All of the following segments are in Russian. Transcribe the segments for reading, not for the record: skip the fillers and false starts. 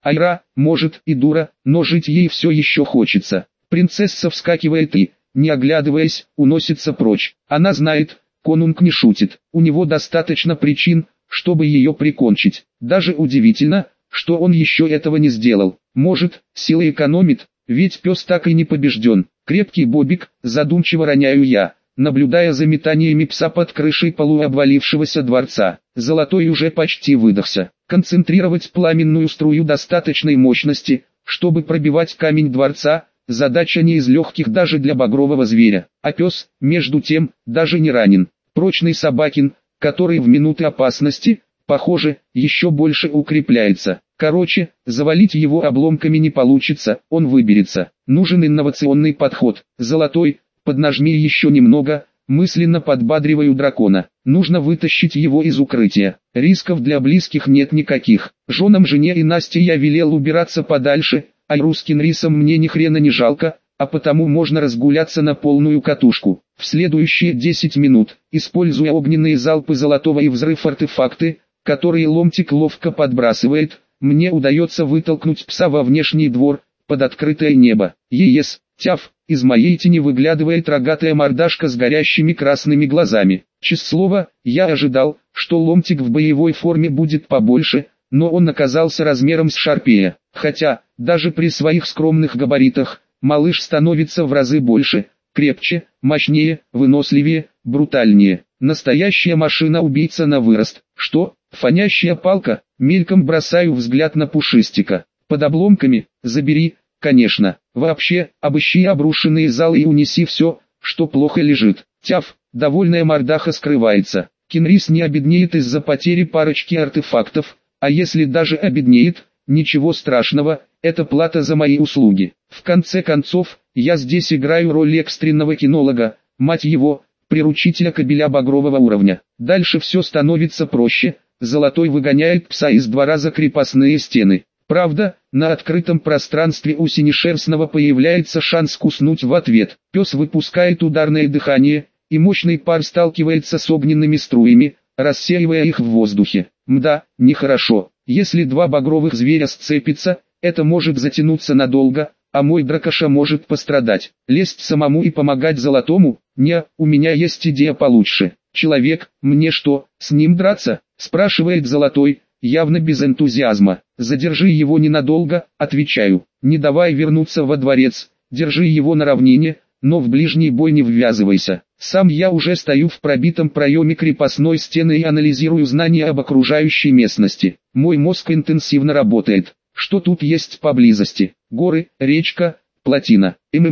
Айра, может и дура, но жить ей все еще хочется. Принцесса вскакивает и, не оглядываясь, уносится прочь. Она знает, конунг не шутит, у него достаточно причин, чтобы ее прикончить. Даже удивительно, что он еще этого не сделал. Может, силы экономит, ведь пес так и не побежден. Крепкий Бобик, задумчиво роняю я, наблюдая за метаниями пса под крышей полуобвалившегося дворца. Золотой уже почти выдохся. Концентрировать пламенную струю достаточной мощности, чтобы пробивать камень дворца, задача не из легких даже для багрового зверя. А пес, между тем, даже не ранен. Прочный собакин, который в минуты опасности, похоже, еще больше укрепляется. Короче, завалить его обломками не получится, он выберется. Нужен инновационный подход. Золотой, поднажми еще немного, мысленно подбадриваю дракона. Нужно вытащить его из укрытия. Рисков для близких нет никаких. Женам, жене и Насте я велел убираться подальше, а русским рисом мне ни хрена не жалко, а потому можно разгуляться на полную катушку. В следующие 10 минут, используя огненные залпы золотого и взрыв-артефакты, которые ломтик ловко подбрасывает, мне удается вытолкнуть пса во внешний двор, под открытое небо. Ес, тяф, из моей тени выглядывает рогатая мордашка с горящими красными глазами. Честное слово, я ожидал, что ломтик в боевой форме будет побольше, но он оказался размером с шарпея. Хотя, даже при своих скромных габаритах, малыш становится в разы больше, крепче, мощнее, выносливее, брутальнее. Настоящая машина-убийца на вырост. Что? Фонящая палка? Мельком бросаю взгляд на Пушистика. Под обломками? Забери, конечно. Вообще, обыщи обрушенные залы и унеси все, что плохо лежит. Тяф, довольная мордаха скрывается. Кенрис не обеднеет из-за потери парочки артефактов, а если даже обеднеет, ничего страшного, это плата за мои услуги. В конце концов, я здесь играю роль экстренного кинолога, мать его, приручителя кобеля багрового уровня. Дальше все становится проще. Золотой выгоняет пса из двора за крепостные стены. Правда, на открытом пространстве у синешерстного появляется шанс куснуть в ответ. Пес выпускает ударное дыхание, и мощный пар сталкивается с огненными струями, рассеивая их в воздухе. Мда, нехорошо. Если два багровых зверя сцепятся, это может затянуться надолго, а мой дракоша может пострадать. Лезть самому и помогать Золотому? Не, у меня есть идея получше. Человек, мне что, с ним драться? Спрашивает Золотой, явно без энтузиазма. Задержи его ненадолго, отвечаю. Не давай вернуться во дворец, держи его на равнине, но в ближний бой не ввязывайся. Сам я уже стою в пробитом проеме крепостной стены и анализирую знания об окружающей местности. Мой мозг интенсивно работает. Что тут есть поблизости? Горы, речка, плотина.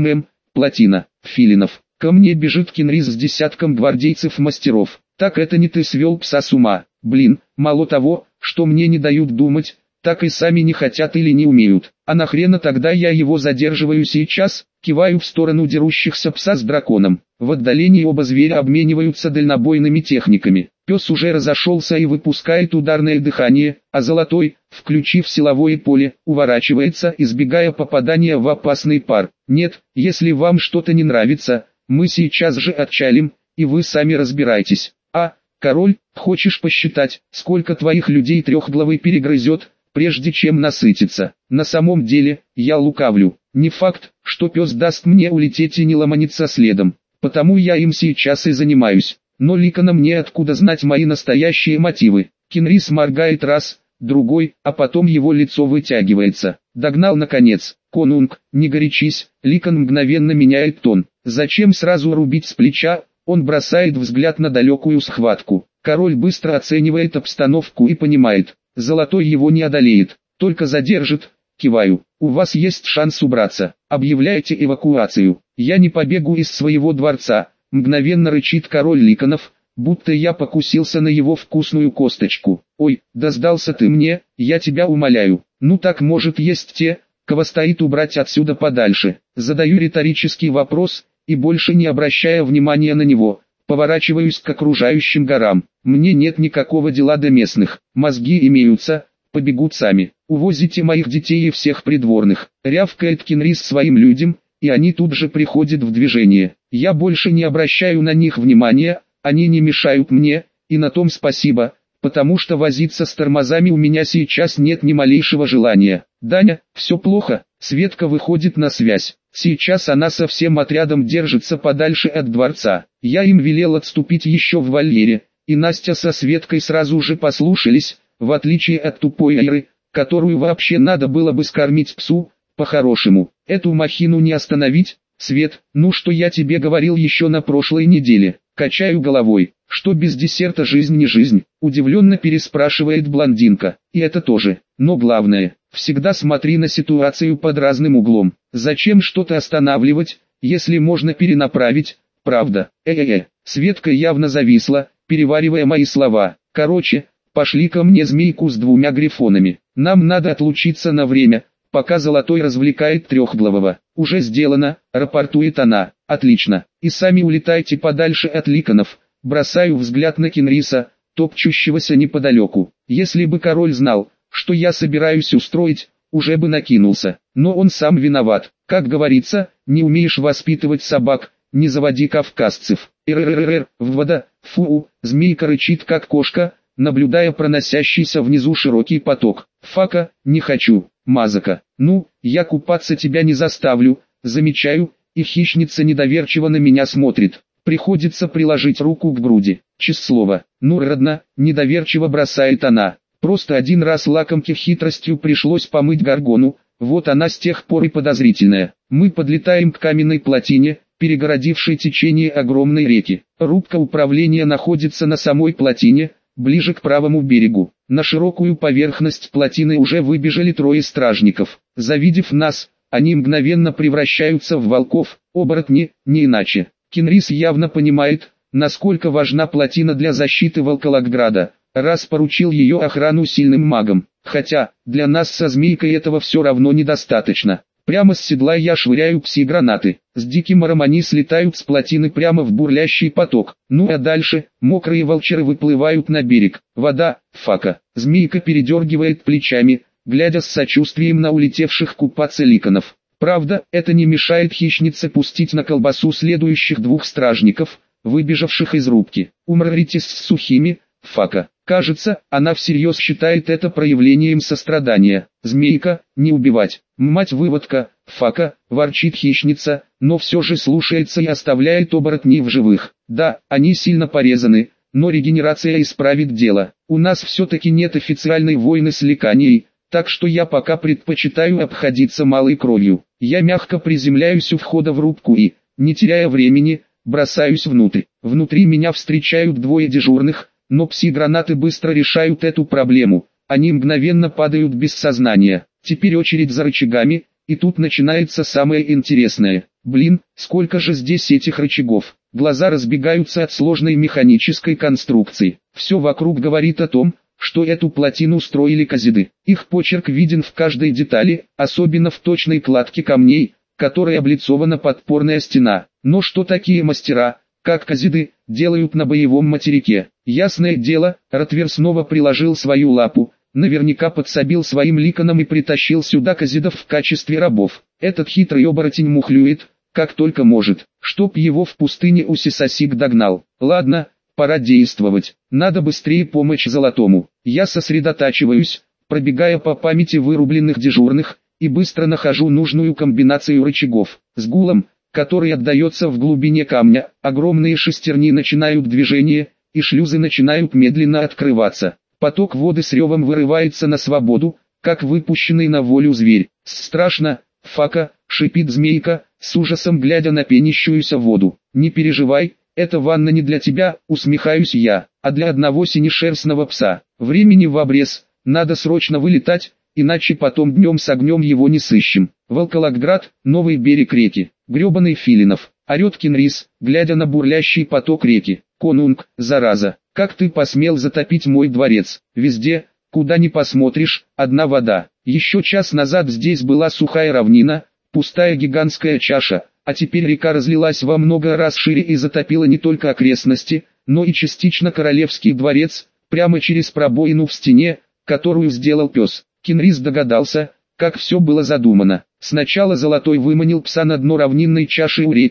Плотина. Филинов. Ко мне бежит Кенрис с десятком гвардейцев-мастеров. Так это не ты свел пса с ума. Блин, мало того, что мне не дают думать, так и сами не хотят или не умеют. А нахрена тогда я его задерживаю сейчас? Киваю в сторону дерущихся пса с драконом. В отдалении оба зверя обмениваются дальнобойными техниками. Пес уже разошелся и выпускает ударное дыхание, а Золотой, включив силовое поле, уворачивается, избегая попадания в опасный пар. Нет, если вам что-то не нравится, мы сейчас же отчалим, и вы сами разбирайтесь. А, король, хочешь посчитать, сколько твоих людей трехглавый перегрызет, прежде чем насытиться? На самом деле, я лукавлю. Не факт, что пес даст мне улететь и не ломанется следом. Потому я им сейчас и занимаюсь. Но ликано мне откуда знать мои настоящие мотивы? Кенрис моргает раз, другой, а потом его лицо вытягивается. Догнал наконец. Конунг, не горячись, Ликон мгновенно меняет тон. Зачем сразу рубить с плеча? Он бросает взгляд на далекую схватку. Король быстро оценивает обстановку и понимает. Золотой его не одолеет, только задержит. Киваю. У вас есть шанс убраться. Объявляйте эвакуацию. Я не побегу из своего дворца. Мгновенно рычит король Ликонов, будто я покусился на его вкусную косточку. Ой, да сдался ты мне, я тебя умоляю. Ну так может есть те, кого стоит убрать отсюда подальше. Задаю риторический вопрос, и больше не обращая внимания на него, поворачиваюсь к окружающим горам. Мне нет никакого дела до местных. Мозги имеются, побегут сами. Увозите моих детей и всех придворных. Рявкает Кенрис своим людям, и они тут же приходят в движение. Я больше не обращаю на них внимания, они не мешают мне, и на том спасибо, потому что возиться с тормозами у меня сейчас нет ни малейшего желания. Даня, все плохо, Светка выходит на связь. Сейчас она со всем отрядом держится подальше от дворца. Я им велел отступить еще в вольере, и Настя со Светкой сразу же послушались, в отличие от тупой Айры, которую вообще надо было бы скормить псу, по-хорошему. Эту махину не остановить, Свет, ну что я тебе говорил еще на прошлой неделе. Качаю головой, что без десерта жизнь не жизнь, удивленно переспрашивает блондинка. И это тоже, но главное, всегда смотри на ситуацию под разным углом. Зачем что-то останавливать, если можно перенаправить, правда? Светка явно зависла, переваривая мои слова. Короче, пошли ко мне змейку с 2 грифонами. Нам надо отлучиться на время, пока Золотой развлекает Трехглавого. Уже сделано, рапортует она. Отлично. И сами улетайте подальше от ликанов. Бросаю взгляд на Кенриса, топчущегося неподалеку. Если бы король знал, что я собираюсь устроить, уже бы накинулся. Но он сам виноват. Как говорится, не умеешь воспитывать собак, не заводи кавказцев. Вода, фу, змейка рычит как кошка, наблюдая проносящийся внизу широкий поток. Фака, не хочу, Мазака. Ну, я купаться тебя не заставлю, замечаю, и хищница недоверчиво на меня смотрит. Приходится приложить руку к груди. Честное, ну родна, недоверчиво бросает она. Просто один раз лакомке хитростью пришлось помыть горгону, вот она с тех пор и подозрительная. Мы подлетаем к каменной плотине, перегородившей течение огромной реки. Рубка управления находится на самой плотине, ближе к правому берегу. На широкую поверхность плотины уже выбежали 3 стражников. Завидев нас, они мгновенно превращаются в волков, оборотни, не иначе. Кенрис явно понимает, насколько важна плотина для защиты Волколограда, раз поручил ее охрану сильным магам. Хотя, для нас со змейкой этого все равно недостаточно. Прямо с седла я швыряю пси-гранаты. С диким ором они слетают с плотины прямо в бурлящий поток. Ну а дальше, мокрые волчары выплывают на берег. Вода, фака. Змейка передергивает плечами, глядя с сочувствием на улетевших купаться ликанов. Правда, это не мешает хищнице пустить на колбасу следующих 2 стражников, выбежавших из рубки. Умритесь с сухими, фака. Кажется, она всерьез считает это проявлением сострадания. Змейка, не убивать. Мать-выводка, фака, ворчит хищница, но все же слушается и оставляет оборотней в живых. Да, они сильно порезаны, но регенерация исправит дело. У нас все-таки нет официальной войны с ликанией, так что я пока предпочитаю обходиться малой кровью. Я мягко приземляюсь у входа в рубку и, не теряя времени, бросаюсь внутрь. Внутри меня встречают 2 дежурных, но пси-гранаты быстро решают эту проблему. Они мгновенно падают без сознания. Теперь очередь за рычагами, и тут начинается самое интересное. Блин, сколько же здесь этих рычагов. Глаза разбегаются от сложной механической конструкции. Все вокруг говорит о том, что эту плотину строили казиды. Их почерк виден в каждой детали, особенно в точной кладке камней, которой облицована подпорная стена. Но что такие мастера, как казиды, делают на боевом материке? Ясное дело, Ротвер снова приложил свою лапу, наверняка подсобил своим ликанам и притащил сюда казидов в качестве рабов. Этот хитрый оборотень мухлюет, как только может, чтоб его в пустыне Усисасик догнал. Ладно, пора действовать, надо быстрее помочь Золотому. Я сосредотачиваюсь, пробегая по памяти вырубленных дежурных, и быстро нахожу нужную комбинацию рычагов. С гулом, который отдается в глубине камня, огромные шестерни начинают движение, и шлюзы начинают медленно открываться. Поток воды с ревом вырывается на свободу, как выпущенный на волю зверь. Страшно, фака, шипит змейка, с ужасом глядя на пенящуюся воду. Не переживай, эта ванна не для тебя, усмехаюсь я, а для одного синешерстного пса. Времени в обрез, надо срочно вылетать, иначе потом днем с огнем его не сыщем. Волколоград, новый берег реки, гребаный Филинов, орет Кенрис, глядя на бурлящий поток реки. Конунг, зараза, как ты посмел затопить мой дворец? Везде, куда ни посмотришь, одна вода. Еще час назад здесь была сухая равнина, пустая гигантская чаша, а теперь река разлилась во много раз шире и затопила не только окрестности, но и частично королевский дворец, прямо через пробоину в стене, которую сделал пес. Кенрис догадался, как все было задумано. Сначала Золотой выманил пса на дно равнинной чаши у реки,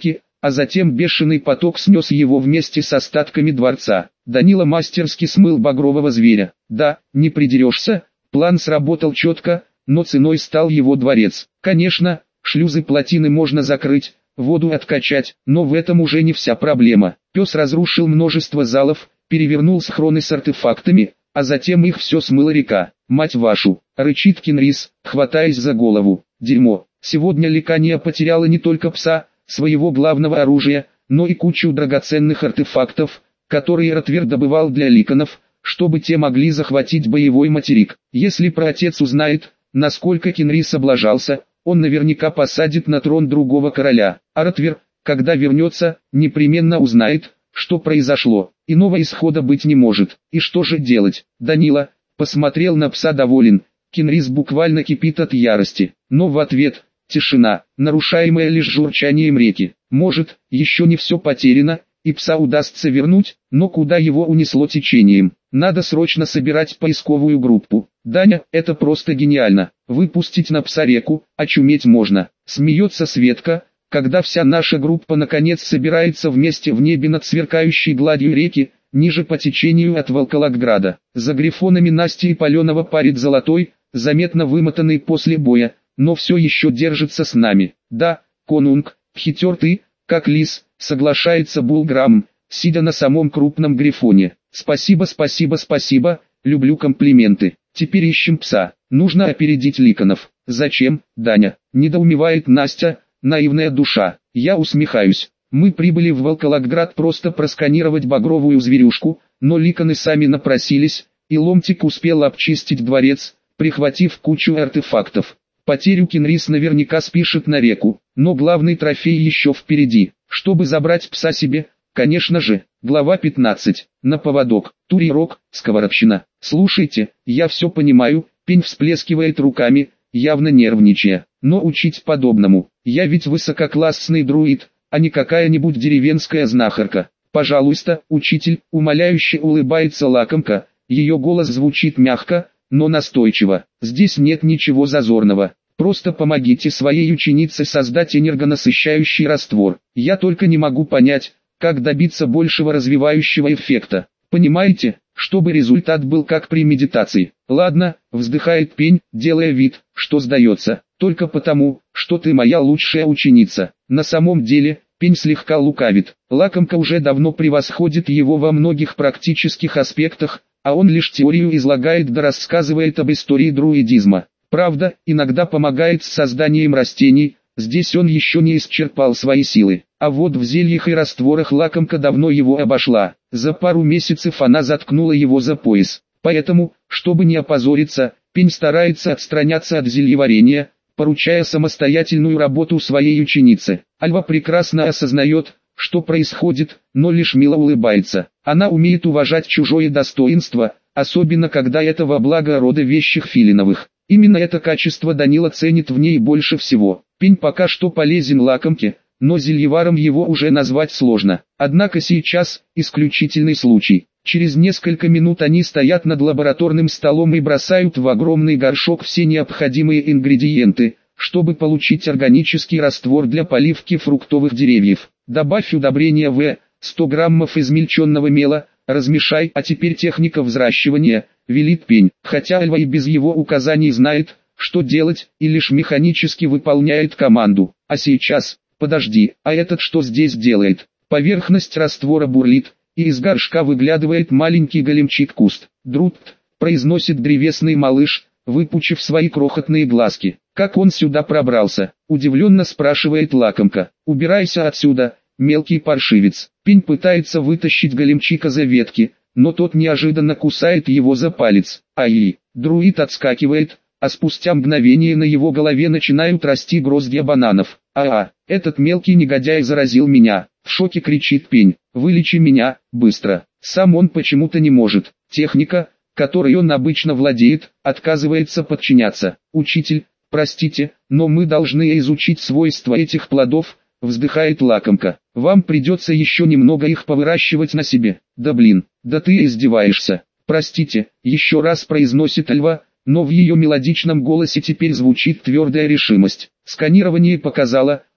а затем бешеный поток снес его вместе с остатками дворца. Данила мастерски смыл багрового зверя. Да, не придерешься, план сработал четко, но ценой стал его дворец. Конечно, шлюзы плотины можно закрыть, воду откачать, но в этом уже не вся проблема. Пес разрушил множество залов, перевернул схроны с артефактами, а затем их все смыла река. «Мать вашу!» — рычит Кенрис, хватаясь за голову. «Дерьмо! Сегодня Ликания потеряла не только пса, своего главного оружия, но и кучу драгоценных артефактов, которые Ротвер добывал для ликанов, чтобы те могли захватить боевой материк. Если праотец узнает, насколько Кенрис облажался, он наверняка посадит на трон другого короля, а Ротвер, когда вернется, непременно узнает, что произошло. Иного исхода быть не может. И что же делать?» Данила посмотрел на пса доволен. Кенрис буквально кипит от ярости, но в ответ тишина, нарушаемая лишь журчанием реки. Может, еще не все потеряно, и пса удастся вернуть, но куда его унесло течением? Надо срочно собирать поисковую группу. «Даня, это просто гениально. Выпустить на пса реку, очуметь можно», — смеется Светка, когда вся наша группа наконец собирается вместе в небе над сверкающей гладью реки, ниже по течению от Волколограда. За грифонами Насти и Паленова парит Золотой, заметно вымотанный после боя, но все еще держится с нами. «Да, конунг, хитер ты, как лис», — соглашается Булграм, сидя на самом крупном грифоне. «Спасибо, спасибо, спасибо, люблю комплименты. Теперь ищем пса, нужно опередить ликанов». «Зачем, Даня?» — недоумевает Настя, наивная душа. Я усмехаюсь. Мы прибыли в Волколоград просто просканировать багровую зверюшку, но ликаны сами напросились, и Ломтик успел обчистить дворец, прихватив кучу артефактов. Потерю Кенрис наверняка спишет на реку, но главный трофей еще впереди. Чтобы забрать пса себе, конечно же. Глава 15. На поводок. Турирок, сковородщина. «Слушайте, я все понимаю», — Пень всплескивает руками, явно нервничая. «Но учить подобному. Я ведь высококлассный друид, а не какая-нибудь деревенская знахарка. Пожалуйста, учитель», — умоляюще улыбается лакомка, ее голос звучит мягко, но настойчиво. «Здесь нет ничего зазорного. Просто помогите своей ученице создать энергонасыщающий раствор. Я только не могу понять, как добиться большего развивающего эффекта. Понимаете, чтобы результат был как при медитации». «Ладно», — вздыхает Пень, делая вид, что сдается. «Только потому, что ты моя лучшая ученица». На самом деле, Пень слегка лукавит. Лакомка уже давно превосходит его во многих практических аспектах, а он лишь теорию излагает да рассказывает об истории друидизма. Правда, иногда помогает с созданием растений, здесь он еще не исчерпал свои силы. А вот в зельях и растворах лакомка давно его обошла. За пару месяцев она заткнула его за пояс. Поэтому, чтобы не опозориться, Пень старается отстраняться от зельеварения, поручая самостоятельную работу своей ученице. Альва прекрасно осознает, что происходит, но лишь мило улыбается. Она умеет уважать чужое достоинство, особенно когда это во благо рода вещих Филиновых. Именно это качество Данила ценит в ней больше всего. Пень пока что полезен лакомке, но зельеваром его уже назвать сложно. Однако сейчас исключительный случай. Через несколько минут они стоят над лабораторным столом и бросают в огромный горшок все необходимые ингредиенты, чтобы получить органический раствор для поливки фруктовых деревьев. «Добавь удобрения В, 100 граммов измельченного мела, размешай, а теперь техника взращивания», — велит Пень. Хотя Альва и без его указаний знает, что делать, и лишь механически выполняет команду. «А сейчас, подожди, а этот что здесь делает?» Поверхность раствора бурлит, и из горшка выглядывает маленький големчик-куст. «Друт», — произносит древесный малыш, выпучив свои крохотные глазки. «Как он сюда пробрался?» — удивленно спрашивает лакомка. «Убирайся отсюда, мелкий паршивец». Пень пытается вытащить големчика за ветки, но тот неожиданно кусает его за палец. «Ай!» Друид отскакивает, а спустя мгновение на его голове начинают расти гроздья бананов. Этот мелкий негодяй заразил меня!» В шоке кричит Пень. «Вылечи меня, быстро!» Сам он почему-то не может. Техника, которой он обычно владеет, отказывается подчиняться. «Учитель, простите, но мы должны изучить свойства этих плодов», вздыхает лакомка. «Вам придется еще немного их повыращивать на себе». «Да блин, да ты издеваешься». «Простите», еще раз произносит Альва, но в ее мелодичном голосе теперь звучит твердая решимость. Сканирование показало,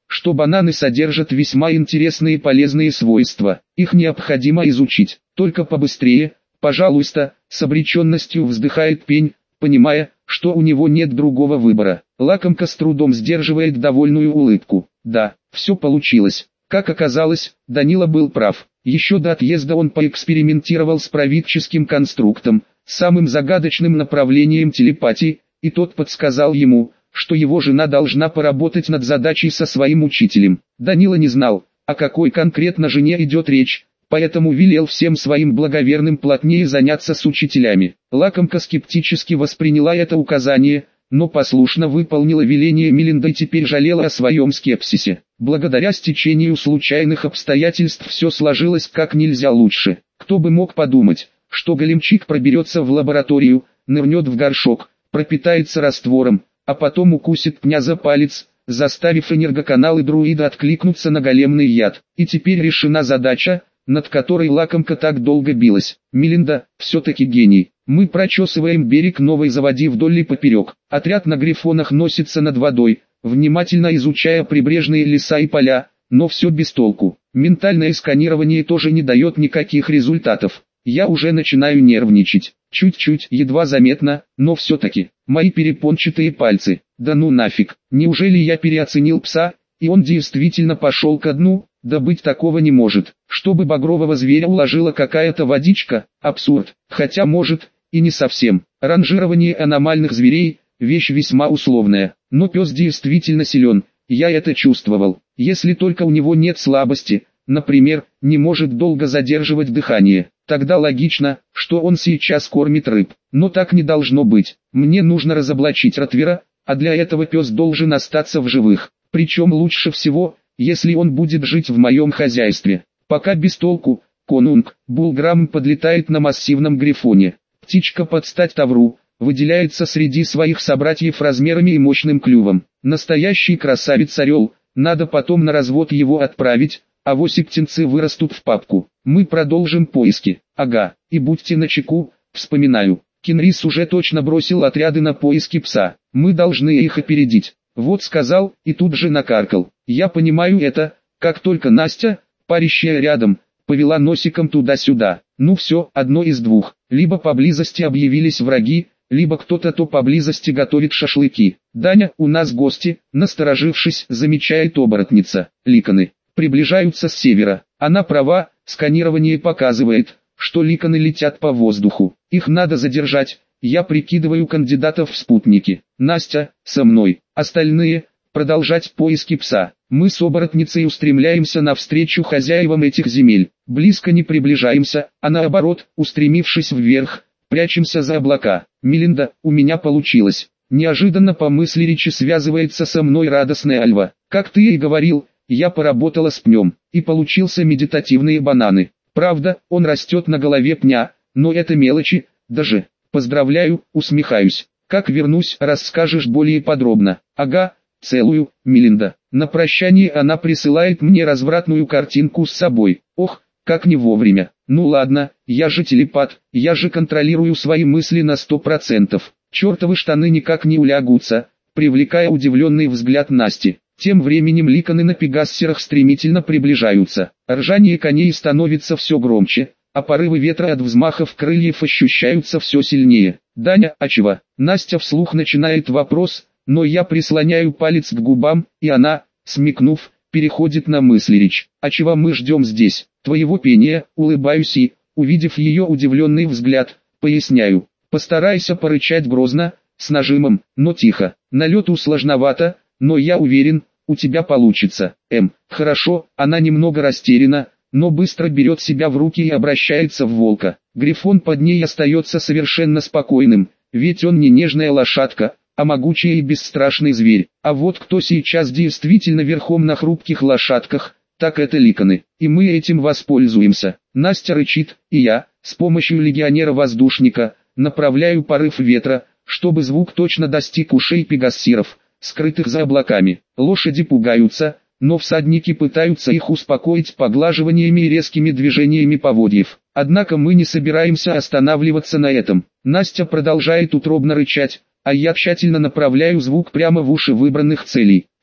что бананы содержат весьма интересные и полезные свойства. Их необходимо изучить. Только побыстрее, пожалуйста, с обреченностью вздыхает Пень, понимая, что у него нет другого выбора. Лакомка с трудом сдерживает довольную улыбку. Да, все получилось. Как оказалось, Данила был прав. Еще до отъезда он поэкспериментировал с правительским конструктом, самым загадочным направлением телепатии, и тот подсказал ему, что его жена должна поработать над задачей со своим учителем. Данила не знал, о какой конкретно жене идет речь, поэтому велел всем своим благоверным плотнее заняться с учителями. Лакомка скептически восприняла это указание, но послушно выполнила веление Мелинды и теперь жалела о своем скепсисе. Благодаря стечению случайных обстоятельств все сложилось как нельзя лучше. Кто бы мог подумать, что големчик проберется в лабораторию, нырнет в горшок, пропитается раствором, а потом укусит Пня за палец, заставив энергоканалы друида откликнуться на големный яд. И теперь решена задача, над которой Лакомка так долго билась. Мелинда, все-таки гений. Мы прочесываем берег Новой Заводи вдоль и поперек. Отряд на грифонах носится над водой, внимательно изучая прибрежные леса и поля, но все без толку. Ментальное сканирование тоже не дает никаких результатов. Я уже начинаю нервничать. Чуть-чуть, едва заметно, но все-таки. Мои перепончатые пальцы. Да ну нафиг. Неужели я переоценил пса, и он действительно пошел ко дну? Да быть такого не может. Чтобы багрового зверя уложила какая-то водичка, абсурд. Хотя может, и не совсем. Ранжирование аномальных зверей – вещь весьма условная. Но пес действительно силен, я это чувствовал. Если только у него нет слабости, например, не может долго задерживать дыхание, тогда логично, что он сейчас кормит рыб. Но так не должно быть. Мне нужно разоблачить Ротвера, а для этого пес должен остаться в живых. Причем лучше всего, если он будет жить в моем хозяйстве. Пока без толку, конунг, Булграм подлетает на массивном грифоне. Птичка под стать Тавру, выделяется среди своих собратьев размерами и мощным клювом. Настоящий красавец-орел, надо потом на развод его отправить, а авось и птенцы вырастут в папку. Мы продолжим поиски. Ага, и будьте начеку, вспоминаю. Кенрис уже точно бросил отряды на поиски пса. Мы должны их опередить. Вот сказал, и тут же накаркал. Я понимаю это, как только Настя, парящая рядом, повела носиком туда-сюда. Ну все, одно из двух. Либо поблизости объявились враги, либо кто-то то поблизости готовит шашлыки. Даня, у нас гости, насторожившись, замечает оборотница. Ликаны приближаются с севера. Она права, сканирование показывает, что ликаны летят по воздуху. Их надо задержать. Я прикидываю кандидатов в спутники. Настя, со мной. Остальные, продолжать поиски пса. Мы с оборотницей устремляемся навстречу хозяевам этих земель. Близко не приближаемся, а наоборот, устремившись вверх, прячемся за облака. Мелинда, у меня получилось. Неожиданно по мысли речи связывается со мной радостная Альва. Как ты и говорил, я поработала с Пнем, и получился медитативные бананы. Правда, он растет на голове Пня, но это мелочи, даже. Поздравляю, усмехаюсь. Как вернусь, расскажешь более подробно. Ага, целую, Мелинда. На прощание она присылает мне развратную картинку с собой. Ох, как не вовремя. Ну ладно, я же телепат, я же контролирую свои мысли на 100%. Чертовы штаны никак не улягутся, привлекая удивленный взгляд Насти. Тем временем ликаны на пегассерах стремительно приближаются. Ржание коней становится все громче, а порывы ветра от взмахов крыльев ощущаются все сильнее. Даня, а чего? Настя вслух начинает вопрос, но я прислоняю палец к губам, и она, смекнув, переходит на мыслеречь. А чего мы ждем здесь? Твоего пения, улыбаюсь и, увидев ее удивленный взгляд, поясняю. Постарайся порычать грозно, с нажимом, но тихо. На лету сложновато, но я уверен, у тебя получится. Хорошо, она немного растеряна, но быстро берет себя в руки и обращается в волка. Грифон под ней остается совершенно спокойным, ведь он не нежная лошадка, а могучий и бесстрашный зверь. А вот кто сейчас действительно верхом на хрупких лошадках, так это ликаны. И мы этим воспользуемся. Настя рычит, и я, с помощью легионера-воздушника, направляю порыв ветра, чтобы звук точно достиг ушей пегассиров, скрытых за облаками. Лошади пугаются, но всадники пытаются их успокоить поглаживаниями и резкими движениями поводьев. Однако мы не собираемся останавливаться на этом. Настя продолжает утробно рычать, а я тщательно направляю звук прямо в уши выбранных целей.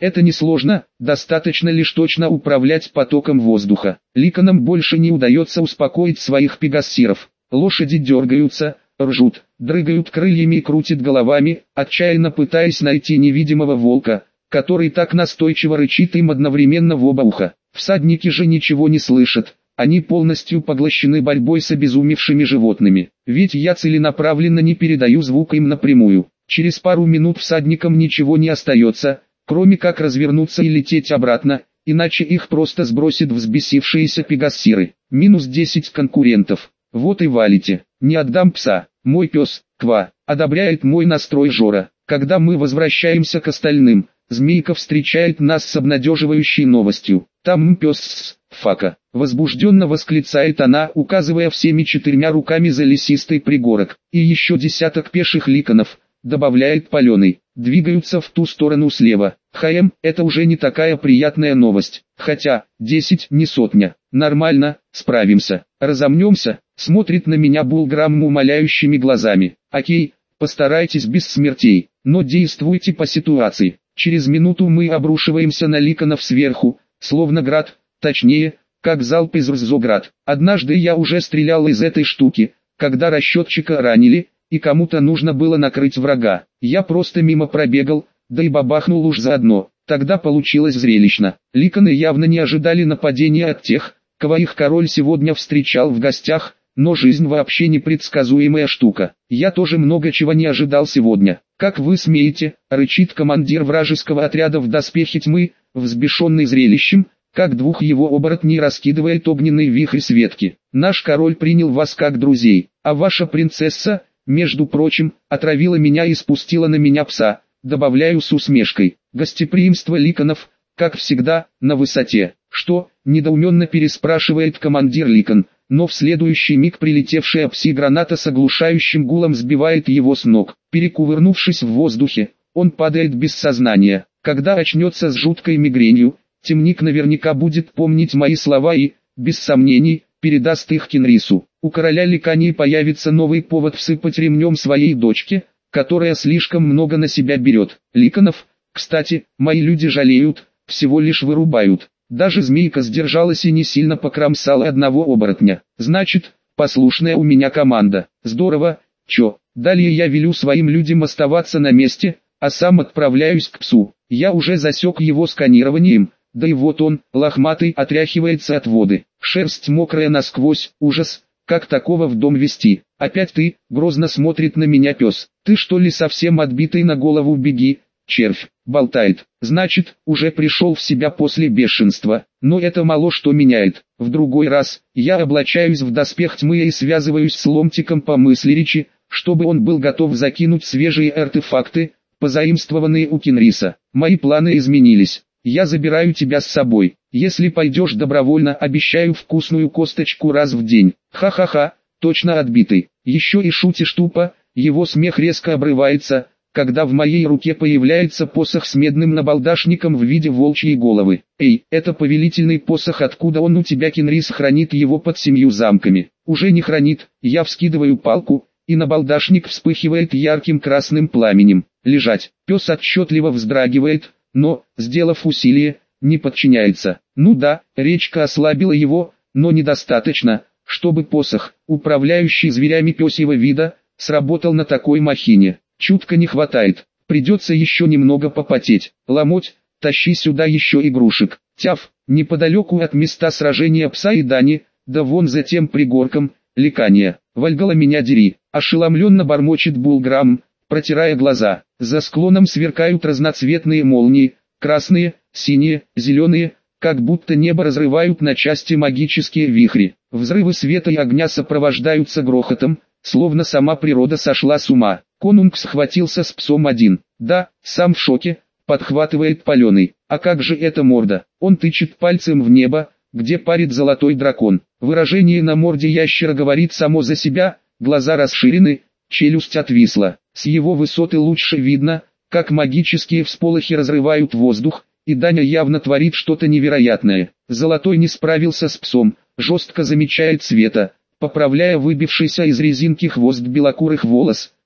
Это несложно, достаточно лишь точно управлять потоком воздуха. Ликанам больше не удается успокоить своих пегассиров. Лошади дергаются, ржут, дрыгают крыльями и крутят головами, отчаянно пытаясь найти невидимого волка, который так настойчиво рычит им одновременно в оба уха. Всадники же ничего не слышат, они полностью поглощены борьбой с обезумевшими животными. Ведь я целенаправленно не передаю звук им напрямую. Через пару минут всадникам ничего не остается, кроме как развернуться и лететь обратно, иначе их просто сбросит взбесившиеся пегассиры. Минус 10 конкурентов. Вот и валите. Не отдам пса. Мой пес, Ква, одобряет мой настрой Жора. Когда мы возвращаемся к остальным, Змейка встречает нас с обнадеживающей новостью. Там пес Фака. Возбужденно восклицает она, указывая всеми 4 руками за лесистый пригорок. И еще десяток пеших ликанов, добавляет Паленый, двигаются в ту сторону слева. Это уже не такая приятная новость. Хотя, 10 не сотня. Нормально, справимся. Разомнемся, смотрит на меня Булграм умоляющими глазами. Окей, постарайтесь без смертей, но действуйте по ситуации. Через минуту мы обрушиваемся на ликанов сверху, словно град, точнее, как залп из Рзоград. Однажды я уже стрелял из этой штуки, когда расчетчика ранили, и кому-то нужно было накрыть врага. Я просто мимо пробегал, да и бабахнул уж заодно. Тогда получилось зрелищно. Ликаны явно не ожидали нападения от тех, кого их король сегодня встречал в гостях, но жизнь вообще непредсказуемая штука. Я тоже много чего не ожидал сегодня. «Как вы смеете?» — рычит командир вражеского отряда в доспехе тьмы, взбешенный зрелищем, как двух его оборотней раскидывает огненный вихрь светки. «Наш король принял вас как друзей, а ваша принцесса, между прочим, отравила меня и спустила на меня пса», добавляю с усмешкой. Гостеприимство ликанов, как всегда, на высоте. «Что?» — недоуменно переспрашивает командир ликан, но в следующий миг прилетевшая пси-граната с оглушающим гулом сбивает его с ног. Перекувырнувшись в воздухе, он падает без сознания. Когда очнется с жуткой мигренью, темник наверняка будет помнить мои слова и, без сомнений, передаст их Кенрису. У короля Ликании появится новый повод всыпать ремнем своей дочке, которая слишком много на себя берет. Ликанов, кстати, мои люди жалеют, всего лишь вырубают. Даже Змейка сдержалась и не сильно покромсала одного оборотня. Значит, послушная у меня команда. Здорово, чё? Далее я велю своим людям оставаться на месте, а сам отправляюсь к псу. Я уже засек его сканированием, да и вот он, лохматый, отряхивается от воды. Шерсть мокрая насквозь, ужас, как такого в дом вести? Опять ты, грозно смотрит на меня пес. Ты что ли совсем отбитый на голову? Беги, червь, болтает. Значит, уже пришел в себя после бешенства. Но это мало что меняет. В другой раз, я облачаюсь в доспех тьмы и связываюсь с ломтиком по мысли речи, чтобы он был готов закинуть свежие артефакты, позаимствованные у Кенриса. Мои планы изменились. Я забираю тебя с собой. Если пойдешь добровольно, обещаю вкусную косточку раз в день. Ха-ха-ха, точно отбитый. Еще и шутишь тупо. Его смех резко обрывается, когда в моей руке появляется посох с медным набалдашником в виде волчьей головы. Эй, это повелительный посох, откуда он у тебя? Кенрис хранит его под 7 замками. Уже не хранит. Я вскидываю палку, и набалдашник вспыхивает ярким красным пламенем. Лежать. Пес отчетливо вздрагивает, но, сделав усилие, не подчиняется. Ну да, речка ослабила его, но недостаточно, чтобы посох, управляющий зверями пёсьего вида, сработал на такой махине. Чутко не хватает, придется еще немного попотеть. Ломоть, тащи сюда еще игрушек. Тяф, неподалеку от места сражения пса и Дани, да вон за тем пригорком, Ликания. Вальгала меня дери, ошеломленно бормочет Булграм, протирая глаза. За склоном сверкают разноцветные молнии, красные, синие, зеленые, как будто небо разрывают на части магические вихри. Взрывы света и огня сопровождаются грохотом, словно сама природа сошла с ума. Конунг схватился с псом один. Да, сам в шоке, подхватывает Паленый. А как же эта морда? Он тычет пальцем в небо, где парит золотой дракон. Выражение на морде ящера говорит само за себя, глаза расширены, челюсть отвисла. С его высоты лучше видно, как магические всполохи разрывают воздух, и Даня явно творит что-то невероятное. Золотой не справился с псом, жестко замечает Света, поправляя выбившийся из резинки хвост белокурых волос,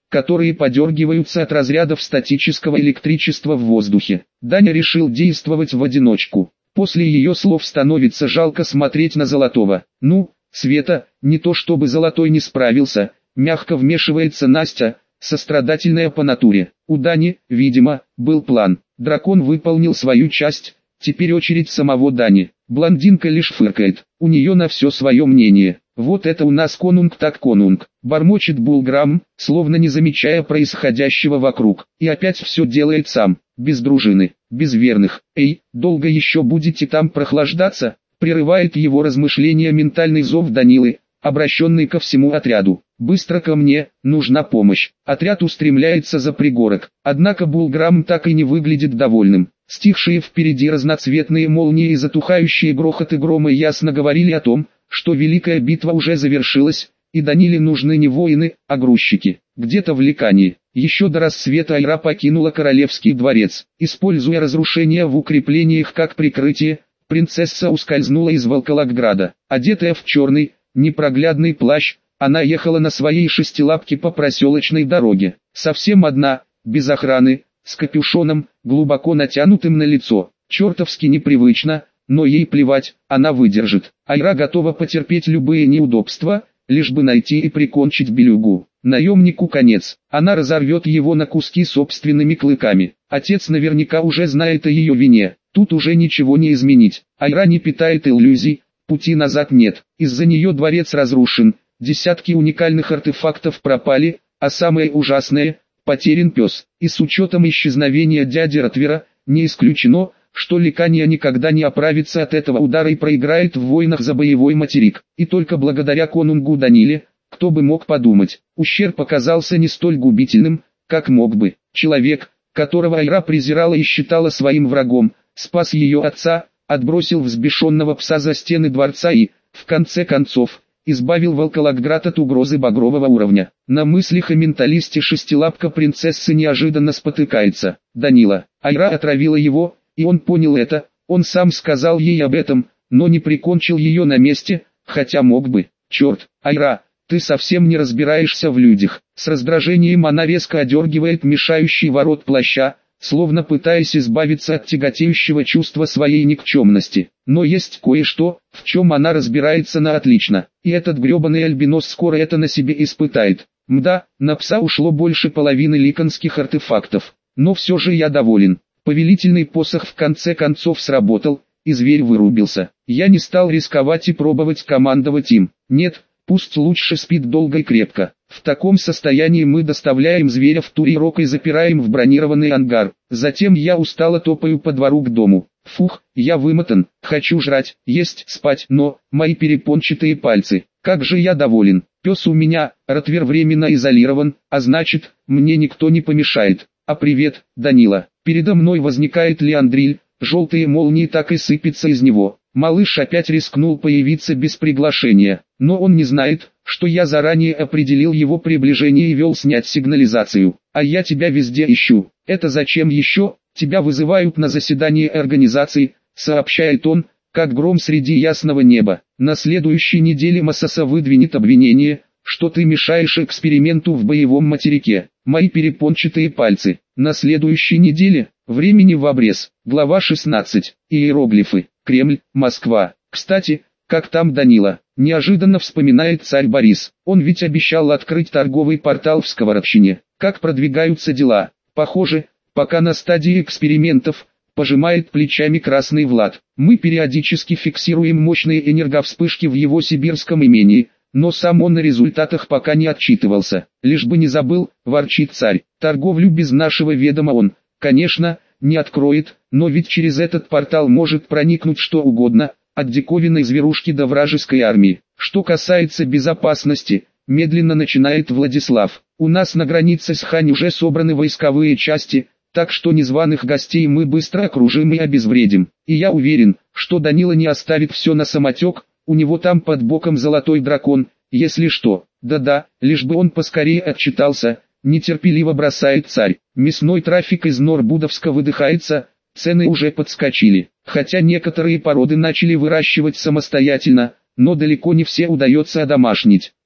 которые подергиваются от разрядов статического электричества в воздухе. Даня решил действовать в одиночку. После ее слов становится жалко смотреть на Золотого. «Ну, Света, не то чтобы Золотой не справился», мягко вмешивается Настя, сострадательная по натуре. У Дани, видимо, был план. Дракон выполнил свою часть, теперь очередь самого Дани. Блондинка лишь фыркает, у нее на все свое мнение. «Вот это у нас конунг так конунг», бормочет Булграм, словно не замечая происходящего вокруг. И опять все делает сам, без дружины, без верных. «Эй, долго еще будете там прохлаждаться?» Прерывает его размышления ментальный зов Данилы, обращенный ко всему отряду. «Быстро ко мне, нужна помощь». Отряд устремляется за пригорок, однако Булграм так и не выглядит довольным. Стихшие впереди разноцветные молнии и затухающие грохоты грома ясно говорили о том, что великая битва уже завершилась, и Даниле нужны не воины, а грузчики. Где-то в Ликании, еще до рассвета Айра покинула королевский дворец. Используя разрушения в укреплениях как прикрытие, принцесса ускользнула из Волколограда. Одетая в черный, непроглядный плащ, она ехала на своей шестилапке по проселочной дороге. Совсем одна, без охраны, с капюшоном, глубоко натянутым на лицо. Чертовски непривычно, но ей плевать, она выдержит. Айра готова потерпеть любые неудобства, лишь бы найти и прикончить Белюгу. Наемнику конец, она разорвет его на куски собственными клыками. Отец наверняка уже знает о ее вине, тут уже ничего не изменить. Айра не питает иллюзий, пути назад нет. Из-за нее дворец разрушен, десятки уникальных артефактов пропали, а самое ужасное – потерян пес. И с учетом исчезновения дяди Ротвера, не исключено, что Ликания никогда не оправится от этого удара и проиграет в войнах за боевой материк. И только благодаря конунгу Даниле, кто бы мог подумать, ущерб оказался не столь губительным, как мог бы. Человек, которого Айра презирала и считала своим врагом, спас ее отца, отбросил взбешенного пса за стены дворца и, в конце концов, избавил Волколоград от угрозы багрового уровня. На мыслях о менталисте шестилапка принцессы неожиданно спотыкается. Данила. Айра отравила его, и он понял это, он сам сказал ей об этом, но не прикончил ее на месте, хотя мог бы. Черт, Айра, ты совсем не разбираешься в людях. С раздражением она резко одергивает мешающий ворот плаща, словно пытаясь избавиться от тяготеющего чувства своей никчемности. Но есть кое-что, в чем она разбирается на отлично, и этот гребаный альбинос скоро это на себе испытает. Мда, на пса ушло больше половины ликанских артефактов, но все же я доволен. Повелительный посох в конце концов сработал, и зверь вырубился. Я не стал рисковать и пробовать командовать им. Нет, пусть лучше спит долго и крепко. В таком состоянии мы доставляем зверя в Турирок и запираем в бронированный ангар. Затем я устало топаю по двору к дому. Фух, я вымотан, хочу жрать, есть, спать, но, мои перепончатые пальцы, как же я доволен. Пес у меня, Ротвер временно изолирован, а значит, мне никто не помешает. А привет, Данила. Передо мной возникает Леандриль, желтые молнии так и сыпятся из него. Малыш опять рискнул появиться без приглашения, но он не знает, что я заранее определил его приближение и вел снять сигнализацию. А я тебя везде ищу. Это зачем еще? Тебя вызывают на заседание организации, сообщает он, как гром среди ясного неба. На следующей неделе Массаса выдвинет обвинение, что ты мешаешь эксперименту в боевом материке. Мои перепончатые пальцы. На следующей неделе, времени в обрез. Глава 16. Иероглифы. Кремль, Москва. Кстати, как там Данила? Неожиданно вспоминает царь Борис. Он ведь обещал открыть торговый портал в Сковородчине. Как продвигаются дела? Похоже, пока на стадии экспериментов, пожимает плечами Красный Влад. Мы периодически фиксируем мощные энерговспышки в его сибирском имении, но сам он на результатах пока не отчитывался. Лишь бы не забыл, ворчит царь. Торговлю без нашего ведома он, конечно, не откроет, но ведь через этот портал может проникнуть что угодно, от диковинной зверушки до вражеской армии. Что касается безопасности, медленно начинает Владислав. У нас на границе с Хань уже собраны войсковые части, так что незваных гостей мы быстро окружим и обезвредим. И я уверен, что Данила не оставит все на самотек, у него там под боком золотой дракон, если что. Да-да, лишь бы он поскорее отчитался, нетерпеливо бросает царь. Мясной трафик из Норбудовска выдыхается, цены уже подскочили. Хотя некоторые породы начали выращивать самостоятельно, но далеко не все удается одомашнить.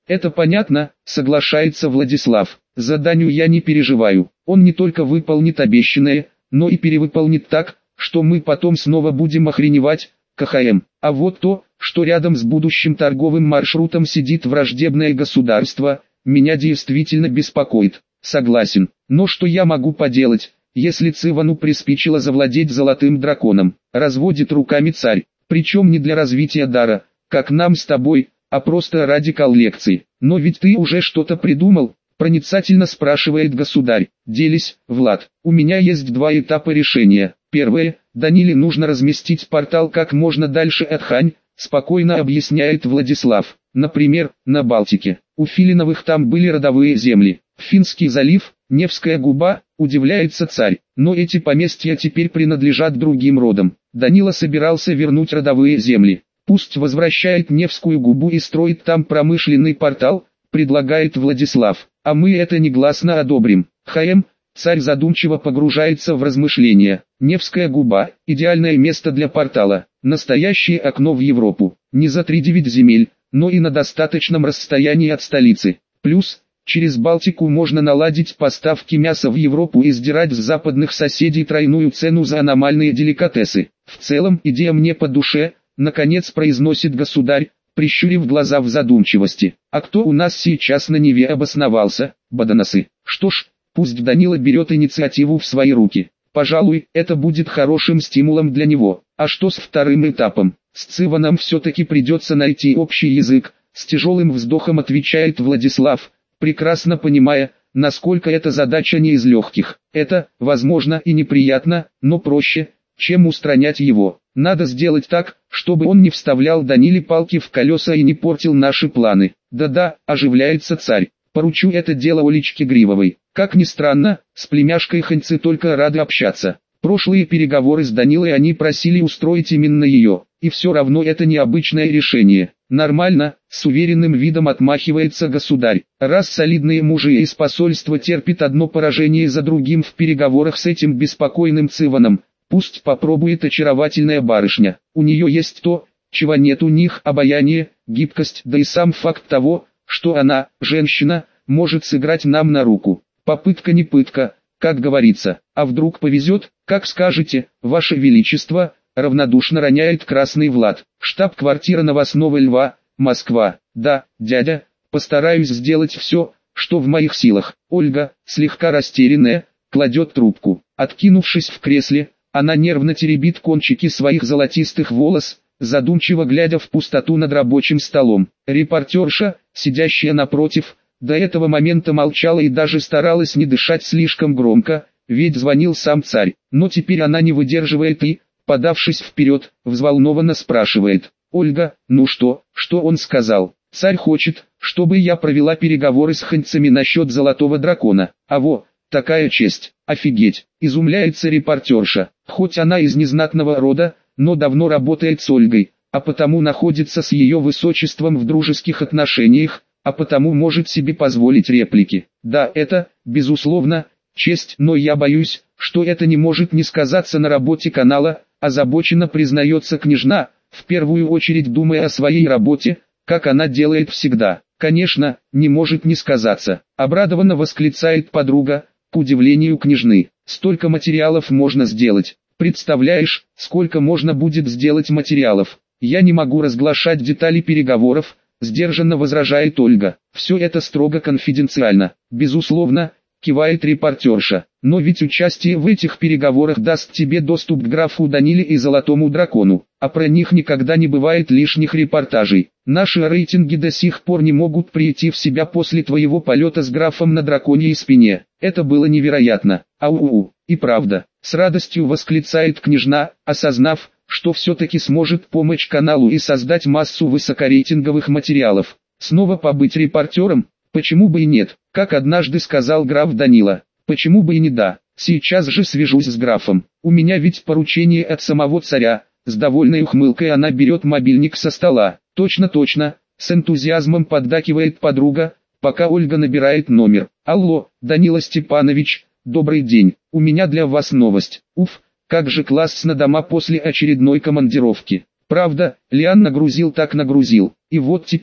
Это понятно, соглашается Владислав. Заданию я не переживаю. Он не только выполнит обещанное, но и перевыполнит так, что мы потом снова будем охреневать, КХМ. А вот то, что рядом с будущим торговым маршрутом сидит враждебное государство, меня действительно беспокоит. Согласен. Но что я могу поделать, если Цивану приспичило завладеть золотым драконом? Разводит руками царь. Причем не для развития дара, как нам с тобой, а просто ради коллекции. Но ведь ты уже что-то придумал? Проницательно спрашивает государь. Делись, Влад. У меня есть два этапа решения. Первое, Даниле нужно разместить портал как можно дальше от Хань, спокойно объясняет Владислав. Например, на Балтике. У Филиновых там были родовые земли. Финский залив, Невская губа, удивляется царь. Но эти поместья теперь принадлежат другим родам. Данила собирался вернуть родовые земли. Пусть возвращает Невскую губу и строит там промышленный портал, предлагает Владислав. А мы это негласно одобрим. ХМ, царь задумчиво погружается в размышления. Невская губа – идеальное место для портала. Настоящее окно в Европу. Не за 3-9 земель, но и на достаточном расстоянии от столицы. Плюс, через Балтику можно наладить поставки мяса в Европу и сдирать с западных соседей тройную цену за аномальные деликатесы. В целом, идея мне по душе, наконец произносит государь, прищурив глаза в задумчивости. А кто у нас сейчас на Неве обосновался? Баданасы. Что ж, пусть Данила берет инициативу в свои руки. Пожалуй, это будет хорошим стимулом для него. А что с вторым этапом? С Циваном все-таки придется найти общий язык, с тяжелым вздохом отвечает Владислав, прекрасно понимая, насколько эта задача не из легких. Это, возможно, и неприятно, но проще, чем устранять его. Надо сделать так, чтобы он не вставлял Даниле палки в колеса и не портил наши планы. Да-да, оживляется царь. Поручу это дело Олечке Гривовой. Как ни странно, с племяшкой Ханьцы только рады общаться. Прошлые переговоры с Данилой они просили устроить именно ее. И все равно это необычное решение. Нормально, с уверенным видом отмахивается государь. Раз солидные мужи из посольства терпят одно поражение за другим в переговорах с этим беспокойным Циваном, пусть попробует очаровательная барышня. У нее есть то, чего нет у них: обаяние, гибкость, да и сам факт того, что она, женщина, может сыграть нам на руку. Попытка не пытка, как говорится. А вдруг повезет, как скажете, Ваше Величество, равнодушно роняет красный Влад. Штаб-квартира Новостного Льва, Москва. Да, дядя, постараюсь сделать все, что в моих силах. Ольга, слегка растерянная, кладет трубку. Откинувшись в кресле, она нервно теребит кончики своих золотистых волос, задумчиво глядя в пустоту над рабочим столом. Репортерша, сидящая напротив, до этого момента молчала и даже старалась не дышать слишком громко, ведь звонил сам царь. Но теперь она не выдерживает и, подавшись вперед, взволнованно спрашивает: «Ольга, ну что он сказал?» «Царь хочет, чтобы я провела переговоры с ханьцами насчет золотого дракона». «А во, такая честь, офигеть!» изумляется репортерша. Хоть она из незнатного рода, но давно работает с Ольгой, а потому находится с ее высочеством в дружеских отношениях, а потому может себе позволить реплики. Да, это, безусловно, честь, но я боюсь, что это не может не сказаться на работе канала, озабоченно признается княжна, в первую очередь думая о своей работе, как она делает всегда. Конечно, не может не сказаться. Обрадованно восклицает подруга, к удивлению княжны. Столько материалов можно сделать. Представляешь, сколько можно будет сделать материалов? Я не могу разглашать детали переговоров, сдержанно возражает Ольга. Все это строго конфиденциально. Безусловно, кивает репортерша. Но ведь участие в этих переговорах даст тебе доступ к графу Даниле и Золотому Дракону, а про них никогда не бывает лишних репортажей. Наши рейтинги до сих пор не могут прийти в себя после твоего полета с графом на драконьей спине. Это было невероятно. Ау-у-у, и правда, с радостью восклицает княжна, осознав, что все-таки сможет помочь каналу и создать массу высокорейтинговых материалов. Снова побыть репортером? Почему бы и нет? Как однажды сказал граф Данила. Почему бы и не да? Сейчас же свяжусь с графом. У меня ведь поручение от самого царя. С довольной ухмылкой она берет мобильник со стола. Точно, с энтузиазмом поддакивает подруга, пока Ольга набирает номер. Алло, Данила Степанович, добрый день. У меня для вас новость. Уф, как же классно дома после очередной командировки. Правда, Лиан нагрузил так нагрузил. И вот теперь,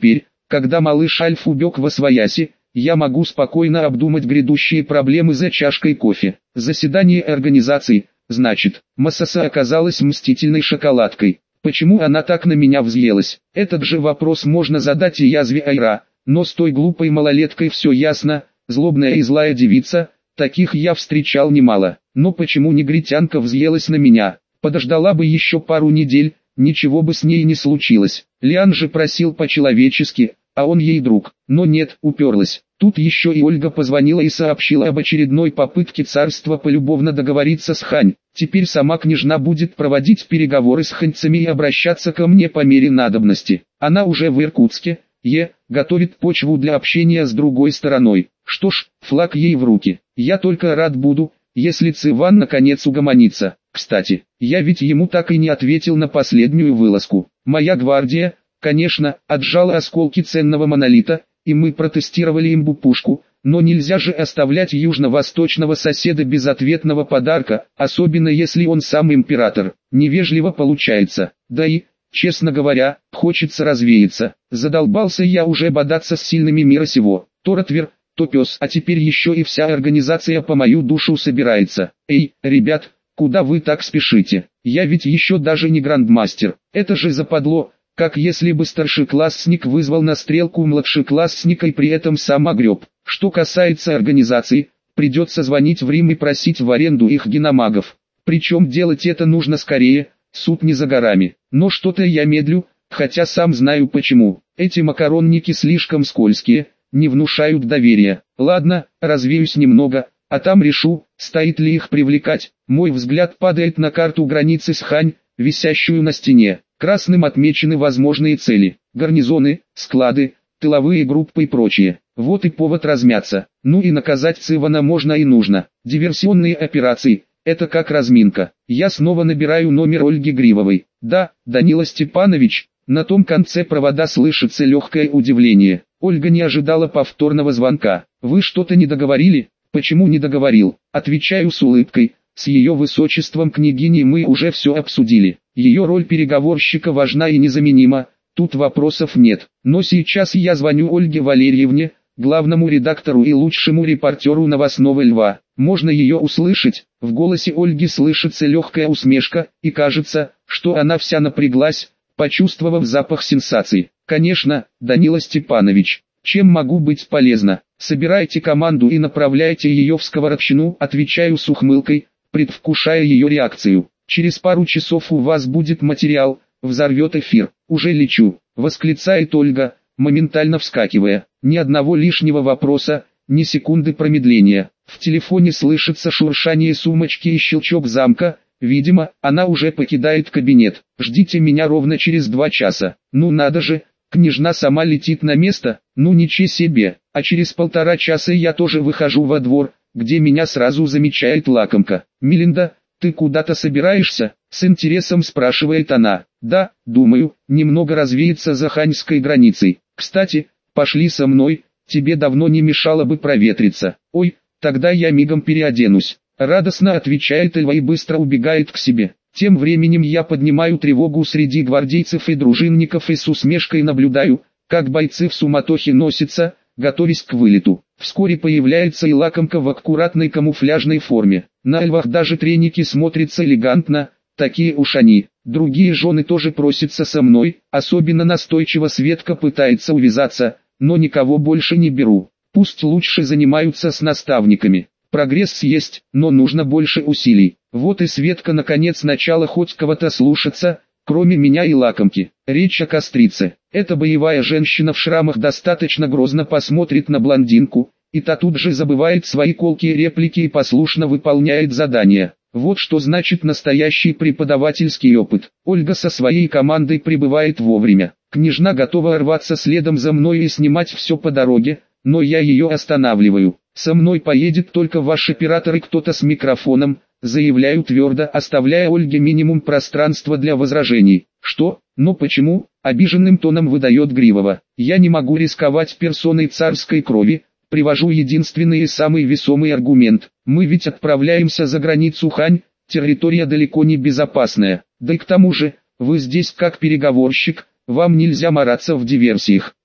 Когда малыш Альф убег восвояси, я могу спокойно обдумать грядущие проблемы за чашкой кофе. Заседание организации, значит, Массаса оказалась мстительной шоколадкой. Почему она так на меня взъелась? Этот же вопрос можно задать и язве Айра, но с той глупой малолеткой все ясно, злобная и злая девица, таких я встречал немало. Но почему негритянка взъелась на меня? Подождала бы еще пару недель, ничего бы с ней не случилось. Лиан же просил по-человечески, а он ей друг. Но нет, уперлась. Тут еще и Ольга позвонила и сообщила об очередной попытке царства полюбовно договориться с Хань. Теперь сама княжна будет проводить переговоры с ханьцами и обращаться ко мне по мере надобности. Она уже в Иркутске, готовит почву для общения с другой стороной. Что ж, флаг ей в руки. Я только рад буду, если Циван наконец угомонится. Кстати, я ведь ему так и не ответил на последнюю вылазку. Моя гвардия, конечно, отжала осколки ценного монолита, и мы протестировали имбу-пушку, но нельзя же оставлять южно-восточного соседа без ответного подарка, особенно если он сам император. Невежливо получается. Да и, честно говоря, хочется развеяться. Задолбался я уже бодаться с сильными мира сего. То Ротвер, то пес, а теперь еще и вся организация по мою душу собирается. Эй, ребят, куда вы так спешите? Я ведь еще даже не грандмастер. Это же западло. Как если бы старшеклассник вызвал на стрелку младшеклассника и при этом сам огреб. Что касается организации, придется звонить в Рим и просить в аренду их геномагов. Причем делать это нужно скорее, суд не за горами. Но что-то я медлю, хотя сам знаю почему. Эти макаронники слишком скользкие, не внушают доверия. Ладно, развеюсь немного, а там решу, стоит ли их привлекать. Мой взгляд падает на карту границы с Хань, висящую на стене. Красным отмечены возможные цели, гарнизоны, склады, тыловые группы и прочее. Вот и повод размяться. Ну и наказать Цивана можно и нужно. Диверсионные операции, это как разминка. Я снова набираю номер Ольги Гривовой. Да, Данила Степанович, на том конце провода слышится легкое удивление. Ольга не ожидала повторного звонка. Вы что-то не договорили? Почему не договорил? Отвечаю с улыбкой. С ее высочеством княгиней мы уже все обсудили. Ее роль переговорщика важна и незаменима, тут вопросов нет. Но сейчас я звоню Ольге Валерьевне, главному редактору и лучшему репортеру «Новостного льва». Можно ее услышать? В голосе Ольги слышится легкая усмешка, и кажется, что она вся напряглась, почувствовав запах сенсаций. Конечно, Данила Степанович. Чем могу быть полезна? Собирайте команду и направляйте ее в Сковородщину, отвечаю с ухмылкой, предвкушая ее реакцию. Через пару часов у вас будет материал, взорвет эфир. Уже лечу, восклицает Ольга, моментально вскакивая. Ни одного лишнего вопроса, ни секунды промедления. В телефоне слышится шуршание сумочки и щелчок замка. Видимо, она уже покидает кабинет. Ждите меня ровно через 2 часа. Ну надо же, княжна сама летит на место, ну ничего себе. А через 1,5 часа я тоже выхожу во двор, где меня сразу замечает лакомка. Мелинда, ты куда-то собираешься? С интересом спрашивает она. Да, думаю, немного развеяться за ханьской границей. Кстати, пошли со мной, тебе давно не мешало бы проветриться. Ой, тогда я мигом переоденусь. Радостно отвечает Эльва и быстро убегает к себе. Тем временем я поднимаю тревогу среди гвардейцев и дружинников и с усмешкой наблюдаю, как бойцы в суматохе носятся, готовясь к вылету. Вскоре появляется и лакомка в аккуратной камуфляжной форме. На львах даже треники смотрятся элегантно, такие уж они. Другие жены тоже просятся со мной, особенно настойчиво Светка пытается увязаться, но никого больше не беру. Пусть лучше занимаются с наставниками. Прогресс есть, но нужно больше усилий. Вот и Светка наконец начала хоть кого-то слушаться, кроме меня и лакомки. Речь о кострице. Эта боевая женщина в шрамах достаточно грозно посмотрит на блондинку, и та тут же забывает свои колкие реплики и послушно выполняет задания. Вот что значит настоящий преподавательский опыт. Ольга со своей командой прибывает вовремя. Княжна готова рваться следом за мной и снимать все по дороге, но я ее останавливаю. Со мной поедет только ваш оператор и кто-то с микрофоном, заявляю твердо, оставляя Ольге минимум пространства для возражений. Что? Но почему? Обиженным тоном выдает Гривова. Я не могу рисковать персоной царской крови. Привожу единственный и самый весомый аргумент. Мы ведь отправляемся за границу Хань, территория далеко не безопасная. Да и к тому же, вы здесь как переговорщик, вам нельзя мараться в диверсиях.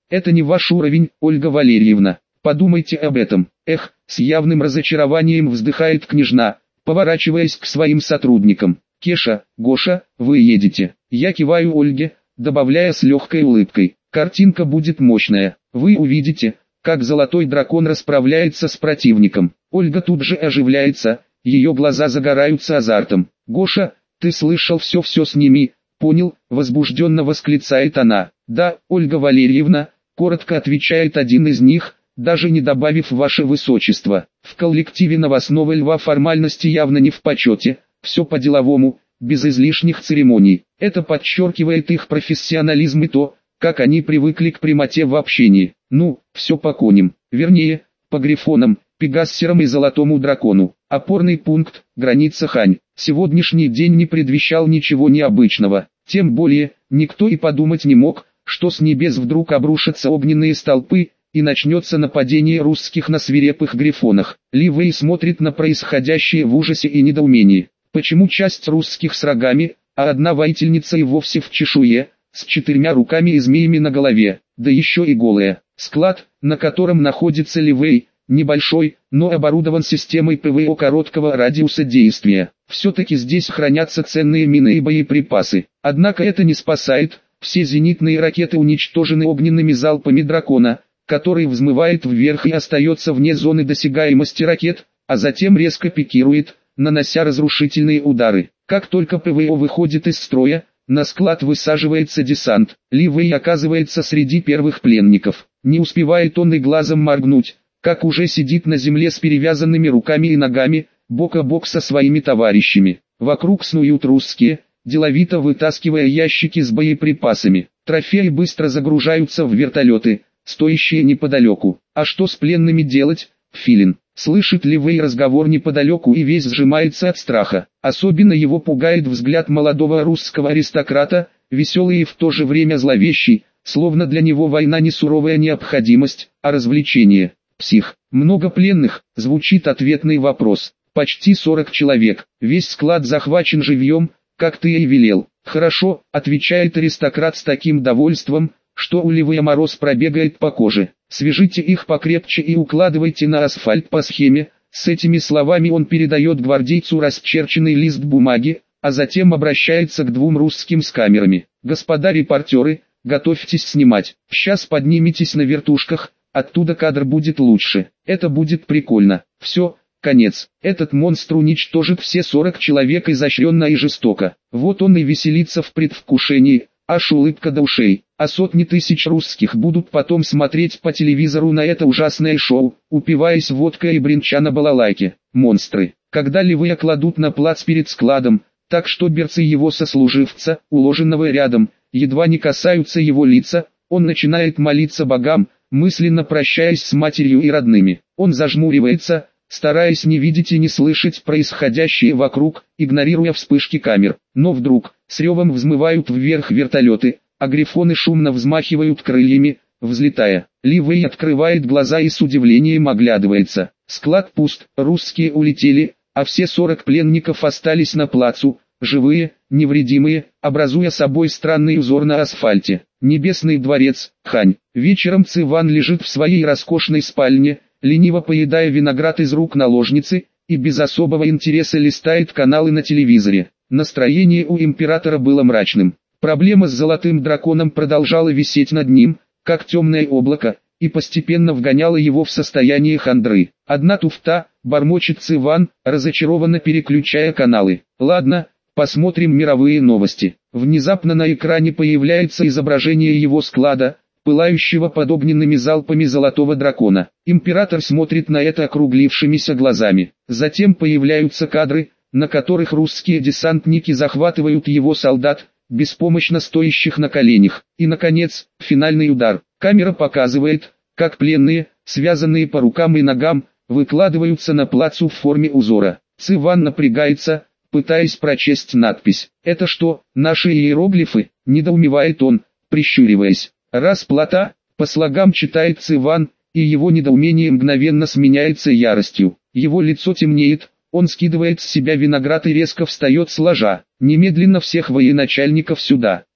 Это не ваш уровень, Ольга Валерьевна. Подумайте об этом. Эх, с явным разочарованием вздыхает княжна, поворачиваясь к своим сотрудникам. Кеша, Гоша, вы едете. Я киваю Ольге, добавляя с легкой улыбкой. Картинка будет мощная. Вы увидите, как золотой дракон расправляется с противником. Ольга тут же оживляется, ее глаза загораются азартом. Гоша, ты слышал все сними, понял, возбужденно восклицает она. Да, Ольга Валерьевна, коротко отвечает один из них, даже не добавив ваше высочество. В коллективе новостного льва формальности явно не в почете, все по-деловому, без излишних церемоний. Это подчеркивает их профессионализм и то, как они привыкли к прямоте в общении. Ну, все по коням, вернее, по грифонам, пегассерам и золотому дракону. Опорный пункт, граница Хань. Сегодняшний день не предвещал ничего необычного. Тем более, никто и подумать не мог, что с небес вдруг обрушатся огненные столпы, и начнется нападение русских на свирепых грифонах. Ли Вэй смотрит на происходящее в ужасе и недоумении. Почему часть русских с рогами, а одна воительница и вовсе в чешуе, с 4 руками и змеями на голове, да еще и голая. Склад, на котором находится Ли Вэй, небольшой, но оборудован системой ПВО короткого радиуса действия. Все-таки здесь хранятся ценные мины и боеприпасы. Однако это не спасает, все зенитные ракеты уничтожены огненными залпами дракона, который взмывает вверх и остается вне зоны досягаемости ракет, а затем резко пикирует, нанося разрушительные удары. Как только ПВО выходит из строя, на склад высаживается десант. Ли Вэй оказывается среди первых пленников. Не успевает он и глазом моргнуть, как уже сидит на земле с перевязанными руками и ногами, бок о бок со своими товарищами. Вокруг снуют русские, деловито вытаскивая ящики с боеприпасами. Трофеи быстро загружаются в вертолеты, стоящие неподалеку. А что с пленными делать, Филин? Слышит Ли Вэй разговор неподалеку и весь сжимается от страха. Особенно его пугает взгляд молодого русского аристократа, веселый и в то же время зловещий, словно для него война не суровая необходимость, а развлечение. Псих. Много пленных, звучит ответный вопрос. Почти 40 человек. Весь склад захвачен живьем, как ты и велел. Хорошо, отвечает аристократ с таким довольством, что у Ли Вэя мороз пробегает по коже. Свяжите их покрепче и укладывайте на асфальт по схеме. С этими словами он передает гвардейцу расчерченный лист бумаги, а затем обращается к 2 русским с камерами. Господа репортеры, готовьтесь снимать. Сейчас подниметесь на вертушках, оттуда кадр будет лучше. Это будет прикольно. Все, конец. Этот монстр уничтожит все 40 человек изощренно и жестоко. Вот он и веселится в предвкушении. Аж улыбка до ушей, а сотни тысяч русских будут потом смотреть по телевизору на это ужасное шоу, упиваясь водкой и бренча на балалайке. Монстры. Когда Ли Вэя кладут на плац перед складом, так что берцы его сослуживца, уложенного рядом, едва не касаются его лица, он начинает молиться богам, мысленно прощаясь с матерью и родными. Он зажмуривается, стараясь не видеть и не слышать происходящее вокруг, игнорируя вспышки камер. Но вдруг, с ревом взмывают вверх вертолеты, а грифоны шумно взмахивают крыльями, взлетая. Ли Вэй открывает глаза и с удивлением оглядывается. Склад пуст, русские улетели, а все 40 пленников остались на плацу, живые, невредимые, образуя собой странный узор на асфальте. Небесный дворец, Хань. Вечером Циван лежит в своей роскошной спальне, лениво поедая виноград из рук наложницы, и без особого интереса листает каналы на телевизоре. Настроение у императора было мрачным. Проблема с золотым драконом продолжала висеть над ним, как темное облако, и постепенно вгоняла его в состояние хандры. Одна туфта, бормочет Циван, разочарованно переключая каналы. Ладно, посмотрим мировые новости. Внезапно на экране появляется изображение его склада, пылающего под огненными залпами золотого дракона. Император смотрит на это округлившимися глазами. Затем появляются кадры, на которых русские десантники захватывают его солдат, беспомощно стоящих на коленях. И наконец, финальный удар. Камера показывает, как пленные, связанные по рукам и ногам, выкладываются на плацу в форме узора. Циван напрягается, пытаясь прочесть надпись. «Это что, наши иероглифы?» – недоумевает он, прищуриваясь. «Расплата», – по слогам читает Циван, и его недоумение мгновенно сменяется яростью. Его лицо темнеет, он скидывает с себя виноград и резко встает с ложа. «Немедленно всех военачальников сюда!»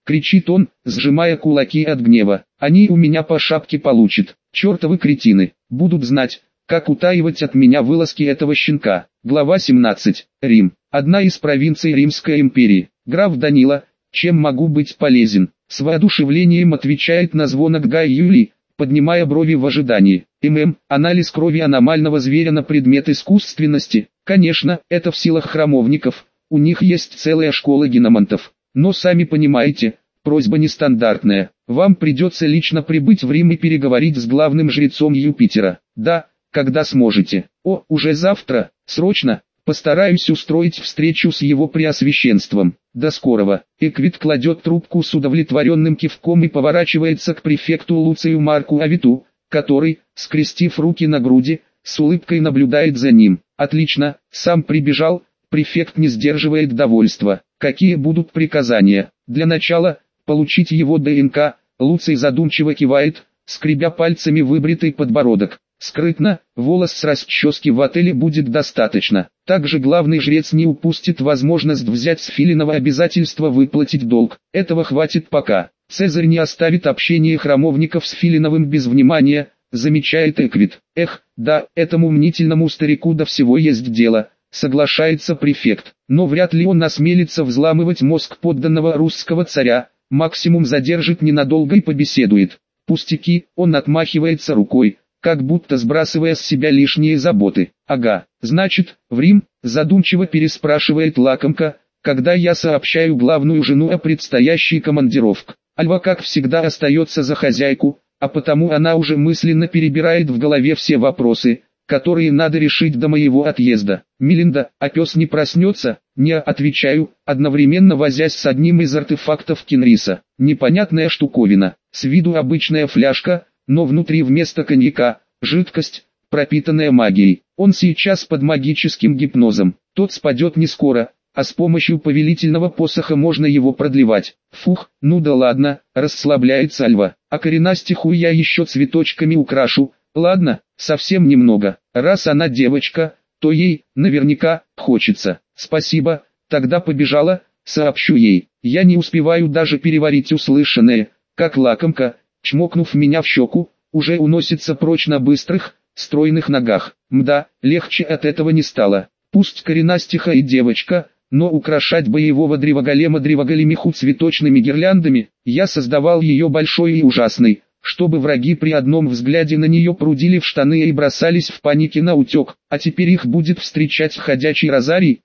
кричит он, сжимая кулаки от гнева. Они у меня по шапке получат. Чертовы кретины, будут знать, как утаивать от меня вылазки этого щенка. Глава 17. Рим. Одна из провинций Римской империи. Граф Данила, чем могу быть полезен? С воодушевлением отвечает на звонок Гай Юлий, поднимая брови в ожидании. Анализ крови аномального зверя на предмет искусственности. Конечно, это в силах храмовников, у них есть целая школа геномантов. Но сами понимаете, просьба нестандартная. Вам придется лично прибыть в Рим и переговорить с главным жрецом Юпитера. Да, когда сможете. Уже завтра, срочно, постараюсь устроить встречу с его преосвященством. До скорого. Эквит кладет трубку с удовлетворенным кивком и поворачивается к префекту Луцию Марку Авиту, который, скрестив руки на груди, с улыбкой наблюдает за ним. Отлично, сам прибежал, префект не сдерживает довольства. Какие будут приказания? Для начала, получить его ДНК. Луций задумчиво кивает, скребя пальцами выбритый подбородок. Скрытно, волос с расчески в отеле будет достаточно. Также главный жрец не упустит возможность взять с Филинова обязательство выплатить долг. Этого хватит пока. Цезарь не оставит общение храмовников с Филиновым без внимания, замечает Эквит. Да, этому мнительному старику до всего есть дело, соглашается префект. Но вряд ли он осмелится взламывать мозг подданного русского царя, максимум задержит ненадолго и побеседует. Пустяки, он отмахивается рукой, как будто сбрасывая с себя лишние заботы. Ага, значит, в Рим, задумчиво переспрашивает лакомка, когда я сообщаю главную жену о предстоящей командировке. Альва как всегда остается за хозяйку, а потому она уже мысленно перебирает в голове все вопросы, которые надо решить до моего отъезда. Мелинда, а пес не проснется? Не отвечаю, одновременно возясь с одним из артефактов Кенриса. Непонятная штуковина, с виду обычная фляжка, но внутри вместо коньяка, жидкость, пропитанная магией. Он сейчас под магическим гипнозом. Тот спадет не скоро, а с помощью повелительного посоха можно его продлевать. Фух, ну да ладно, расслабляется Альва. А коренастиху я еще цветочками украшу. Ладно, совсем немного. Раз она девочка, то ей, наверняка, хочется. Спасибо, тогда побежала, сообщу ей. Я не успеваю даже переварить услышанное, как лакомка, чмокнув меня в щеку, уже уносится прочь на быстрых, стройных ногах. Мда, легче от этого не стало. Пусть коренастиха и девочка, но украшать боевого древоголемиху цветочными гирляндами, я создавал ее большой и ужасной, чтобы враги при одном взгляде на нее прудили в штаны и бросались в панике на утек, а теперь их будет встречать ходячий розарий.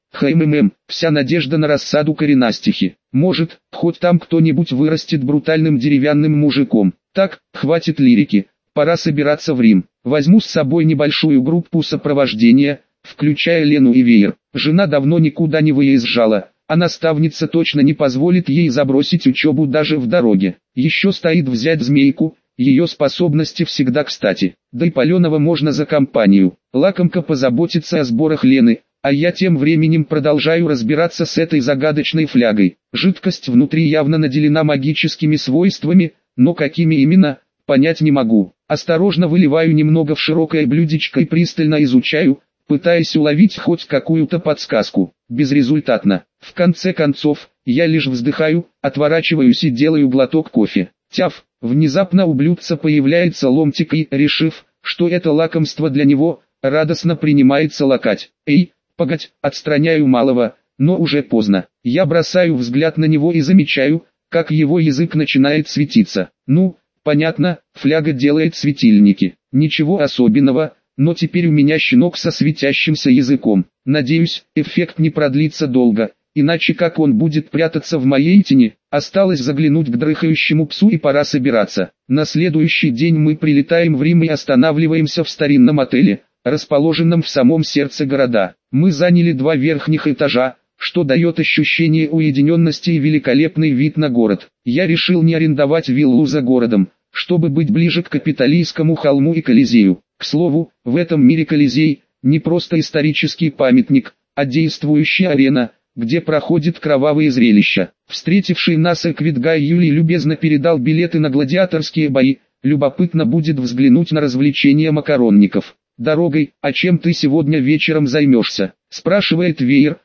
Вся надежда на рассаду коренастихи. Может, хоть там кто-нибудь вырастет брутальным деревянным мужиком. Так, хватит лирики, пора собираться в Рим. Возьму с собой небольшую группу сопровождения, включая Лену и Веер. Жена давно никуда не выезжала, а наставница точно не позволит ей забросить учебу даже в дороге. Еще стоит взять Змейку, ее способности всегда кстати. Да и Паленова можно за компанию. Лакомка позаботится о сборах Лены, а я тем временем продолжаю разбираться с этой загадочной флягой. Жидкость внутри явно наделена магическими свойствами, но какими именно, понять не могу. Осторожно выливаю немного в широкое блюдечко и пристально изучаю, пытаясь уловить хоть какую-то подсказку. Безрезультатно. В конце концов, я лишь вздыхаю, отворачиваюсь и делаю глоток кофе. Тяф, внезапно у блюдца появляется ломтик и, решив, что это лакомство для него, радостно принимается лакать. Эй, погодь, отстраняю малого, но уже поздно. Я бросаю взгляд на него и замечаю, как его язык начинает светиться. Ну, понятно, фляга делает светильники. Ничего особенного, но теперь у меня щенок со светящимся языком. Надеюсь, эффект не продлится долго, иначе как он будет прятаться в моей тени? Осталось заглянуть к дрыхающему псу и пора собираться. На следующий день мы прилетаем в Рим и останавливаемся в старинном отеле, расположенном в самом сердце города. Мы заняли 2 верхних этажа, что дает ощущение уединенности и великолепный вид на город. Я решил не арендовать виллу за городом, чтобы быть ближе к Капитолийскому холму и Колизею. К слову, в этом мире Колизей – не просто исторический памятник, а действующая арена, где проходят кровавые зрелища. Встретивший нас Эквит Гай Юлий любезно передал билеты на гладиаторские бои, любопытно будет взглянуть на развлечения макаронников. «Дорогой, а чем ты сегодня вечером займешься?» – спрашивает Веер,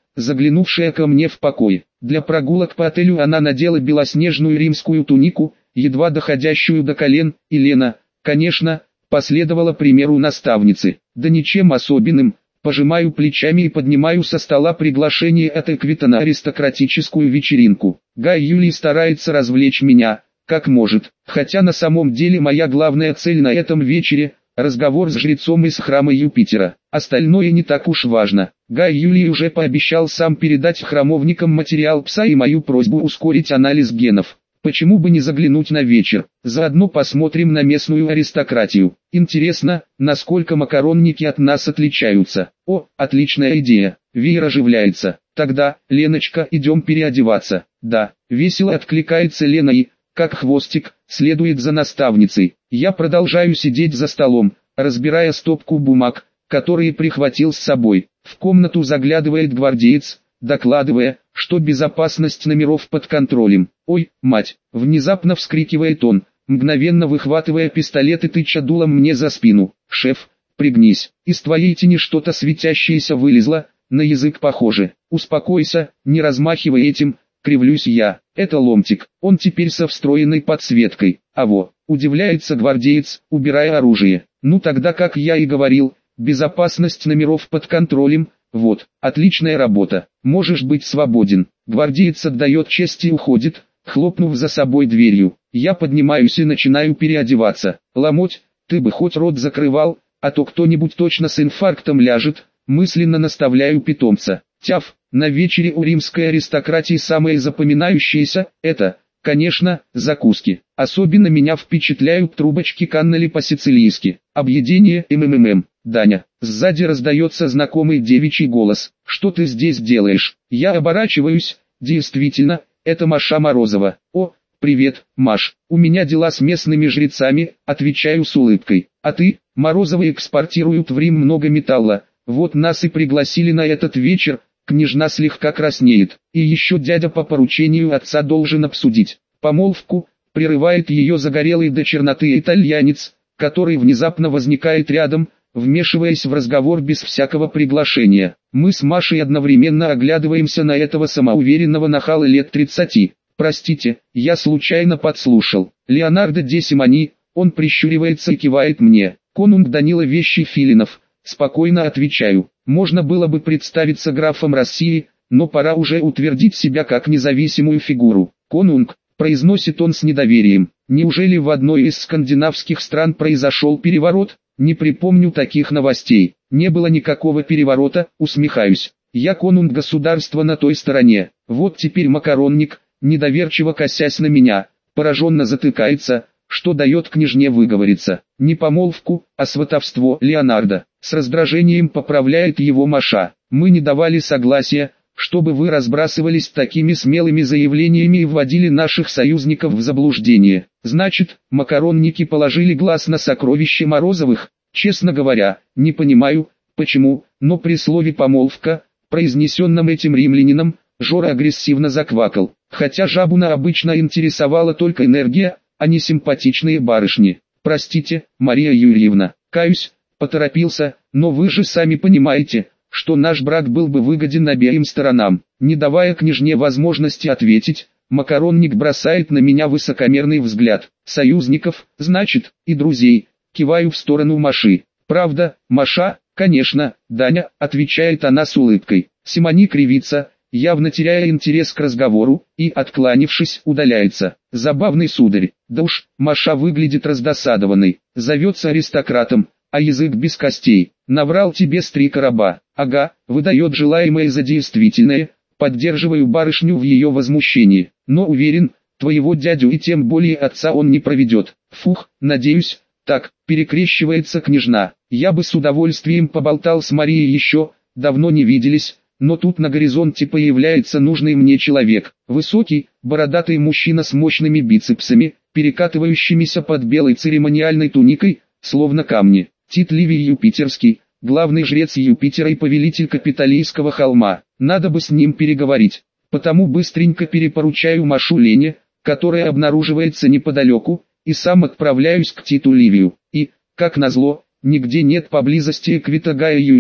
заглянувшая ко мне в покой. Для прогулок по отелю она надела белоснежную римскую тунику, едва доходящую до колен, и Лена, конечно, последовала примеру наставницы. Да ничем особенным, пожимаю плечами и поднимаю со стола приглашение от Эквита на аристократическую вечеринку. Гай Юлий старается развлечь меня, как может, хотя на самом деле моя главная цель на этом вечере – разговор с жрецом из храма Юпитера. Остальное не так уж важно. Гай Юлий уже пообещал сам передать храмовникам материал пса и мою просьбу ускорить анализ генов. Почему бы не заглянуть на вечер? Заодно посмотрим на местную аристократию. Интересно, насколько макаронники от нас отличаются. О, отличная идея. Веер оживляется. Тогда, Леночка, идем переодеваться. Да, весело откликается Лена и, как хвостик, следует за наставницей. Я продолжаю сидеть за столом, разбирая стопку бумаг, которые прихватил с собой. В комнату заглядывает гвардеец, докладывая, что безопасность номеров под контролем. «Ой, мать!» – внезапно вскрикивает он, мгновенно выхватывая пистолет и тыча дулом мне за спину. «Шеф, пригнись, из твоей тени что-то светящееся вылезло, на язык похоже. Успокойся, не размахивай этим», – кривлюсь я. «Это ломтик, он теперь со встроенной подсветкой». «Аво!» – удивляется гвардеец, убирая оружие. «Ну тогда, как я и говорил, безопасность номеров под контролем». «Вот, отличная работа, можешь быть свободен». Гвардеец отдает честь и уходит, хлопнув за собой дверью. Я поднимаюсь и начинаю переодеваться. «Ломоть, ты бы хоть рот закрывал, а то кто-нибудь точно с инфарктом ляжет», мысленно наставляю питомца. Тяф, на вечере у римской аристократии самое запоминающееся – это, конечно, закуски. Особенно меня впечатляют трубочки каннели по-сицилийски. Объедение МММ. «Даня». Сзади раздается знакомый девичий голос. «Что ты здесь делаешь?» Я оборачиваюсь. Действительно, это Маша Морозова. «О, привет, Маш. У меня дела с местными жрецами», отвечаю с улыбкой. «А ты?» Морозовы экспортируют в Рим много металла. Вот нас и пригласили на этот вечер. Княжна слегка краснеет. И еще дядя по поручению отца должен обсудить помолвку. Прерывает ее загорелый до черноты итальянец, который внезапно возникает рядом, вмешиваясь в разговор без всякого приглашения. Мы с Машей одновременно оглядываемся на этого самоуверенного нахала лет 30. «Простите, я случайно подслушал. Леонардо де Симони», он прищуривается и кивает мне. «Конунг Данила Вещий Филинов», спокойно отвечаю. Можно было бы представиться графом России, но пора уже утвердить себя как независимую фигуру. «Конунг», произносит он с недоверием. Неужели в одной из скандинавских стран произошел переворот? Не припомню таких новостей. Не было никакого переворота, усмехаюсь. Я конунг государства на той стороне. Вот теперь макаронник, недоверчиво косясь на меня, пораженно затыкается, что дает княжне выговориться. Не помолвку, а сватовство Леонардо. С раздражением поправляет его Маша. Мы не давали согласия, чтобы вы разбрасывались такими смелыми заявлениями и вводили наших союзников в заблуждение. Значит, макаронники положили глаз на сокровище Морозовых? Честно говоря, не понимаю, почему, но при слове «помолвка», произнесенном этим римлянином, Жора агрессивно заквакал. Хотя Жабуна обычно интересовала только энергия, а не симпатичные барышни. «Простите, Мария Юрьевна, каюсь, поторопился, но вы же сами понимаете, что наш брак был бы выгоден обеим сторонам». Не давая княжне возможности ответить, макаронник бросает на меня высокомерный взгляд. «Союзников, значит, и друзей», киваю в сторону Маши. «Правда, Маша?» «Конечно, Даня», отвечает она с улыбкой. Симони кривится, явно теряя интерес к разговору, и, откланившись, удаляется. «Забавный сударь». Да уж, Маша выглядит раздосадованной. Зовется аристократом, а язык без костей. «Наврал тебе с 3 короба». «Ага», выдает желаемое за действительное. Поддерживаю барышню в ее возмущении. Но уверен, твоего дядю и тем более отца он не проведет. Фух, надеюсь. Так, перекрещивается княжна. Я бы с удовольствием поболтал с Марией еще, давно не виделись, но тут на горизонте появляется нужный мне человек. Высокий, бородатый мужчина с мощными бицепсами, перекатывающимися под белой церемониальной туникой, словно камни. Тит Ливий Юпитерский, главный жрец Юпитера и повелитель Капитолийского холма. Надо бы с ним переговорить. Потому быстренько перепоручаю Машу Лене, которая обнаруживается неподалеку, и сам отправляюсь к Титу Ливию. И, как назло, нигде нет поблизости Эквита Гая Юлия,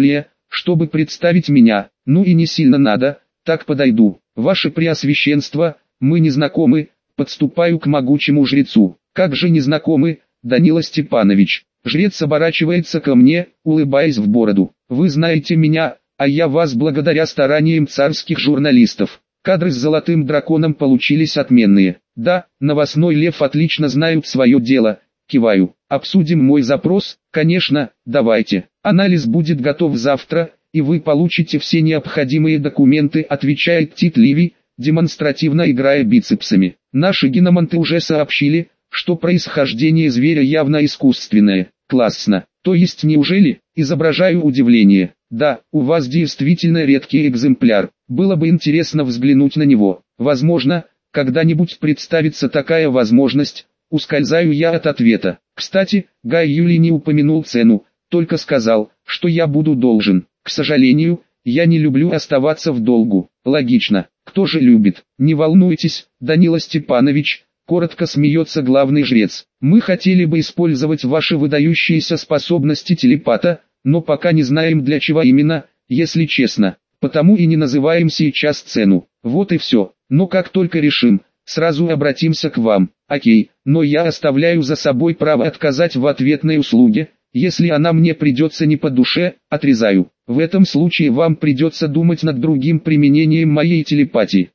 чтобы представить меня, ну и не сильно надо, так подойду. Ваше Преосвященство, мы не знакомы, подступаю к могучему жрецу. Как же не знакомы, Данила Степанович? Жрец оборачивается ко мне, улыбаясь в бороду. Вы знаете меня, а я вас благодаря стараниям царских журналистов. Кадры с золотым драконом получились отменные. Да, новостной лев отлично знают свое дело. Киваю. Обсудим мой запрос? Конечно, давайте. Анализ будет готов завтра, и вы получите все необходимые документы, отвечает Тит Ливий, демонстративно играя бицепсами. Наши геноманты уже сообщили, что происхождение зверя явно искусственное. Классно. То есть неужели? Изображаю удивление. Да, у вас действительно редкий экземпляр. Было бы интересно взглянуть на него. Возможно, когда-нибудь представится такая возможность. Ускользаю я от ответа. Кстати, Гай Юлий не упомянул цену, только сказал, что я буду должен. К сожалению, я не люблю оставаться в долгу. Логично. Кто же любит? Не волнуйтесь, Данила Степанович. Коротко смеется главный жрец. Мы хотели бы использовать ваши выдающиеся способности телепата, но пока не знаем для чего именно, если честно. Потому и не называем сейчас цену. Вот и все. Но как только решим, сразу обратимся к вам. Окей, но я оставляю за собой право отказать в ответной услуге. Если она мне придется не по душе, отрезаю. В этом случае вам придется думать над другим применением моей телепатии.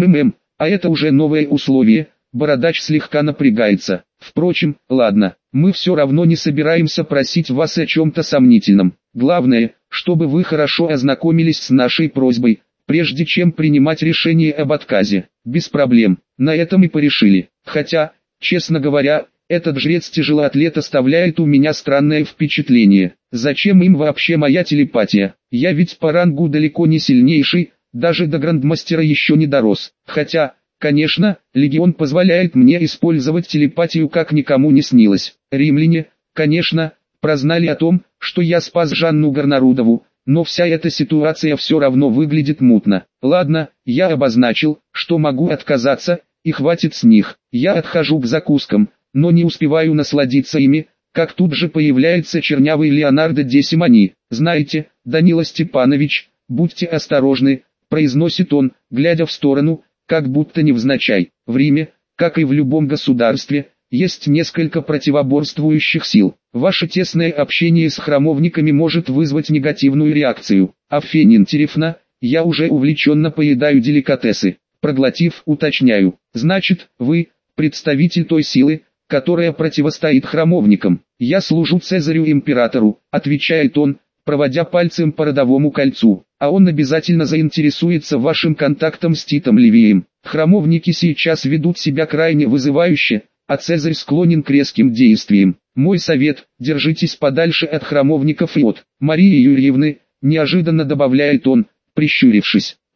А это уже новое условие. Бородач слегка напрягается. Впрочем, ладно, мы все равно не собираемся просить вас о чем-то сомнительном. Главное, чтобы вы хорошо ознакомились с нашей просьбой, прежде чем принимать решение об отказе. Без проблем, на этом и порешили. Хотя, честно говоря, этот жрец-тяжелоатлет оставляет у меня странное впечатление. Зачем им вообще моя телепатия? Я ведь по рангу далеко не сильнейший, даже до грандмастера еще не дорос. Хотя... Конечно, легион позволяет мне использовать телепатию как никому не снилось. Римляне, конечно, прознали о том, что я спас Жанну Горнарудову, но вся эта ситуация все равно выглядит мутно. Ладно, я обозначил, что могу отказаться, и хватит с них. Я отхожу к закускам, но не успеваю насладиться ими, как тут же появляется чернявый Леонардо де Симони. Знаете, Данила Степанович, будьте осторожны, произносит он, глядя в сторону, как будто невзначай. В Риме, как и в любом государстве, есть несколько противоборствующих сил. Ваше тесное общение с храмовниками может вызвать негативную реакцию. Афенин Терефна, я уже увлеченно поедаю деликатесы. Проглотив, уточняю. Значит, вы, представитель той силы, которая противостоит храмовникам. Я служу Цезарю-императору, отвечает он, проводя пальцем по родовому кольцу. А он обязательно заинтересуется вашим контактом с Титом Ливием. Храмовники сейчас ведут себя крайне вызывающе, а Цезарь склонен к резким действиям. Мой совет, держитесь подальше от храмовников и от Марии Юрьевны, неожиданно добавляет он, прищурившись.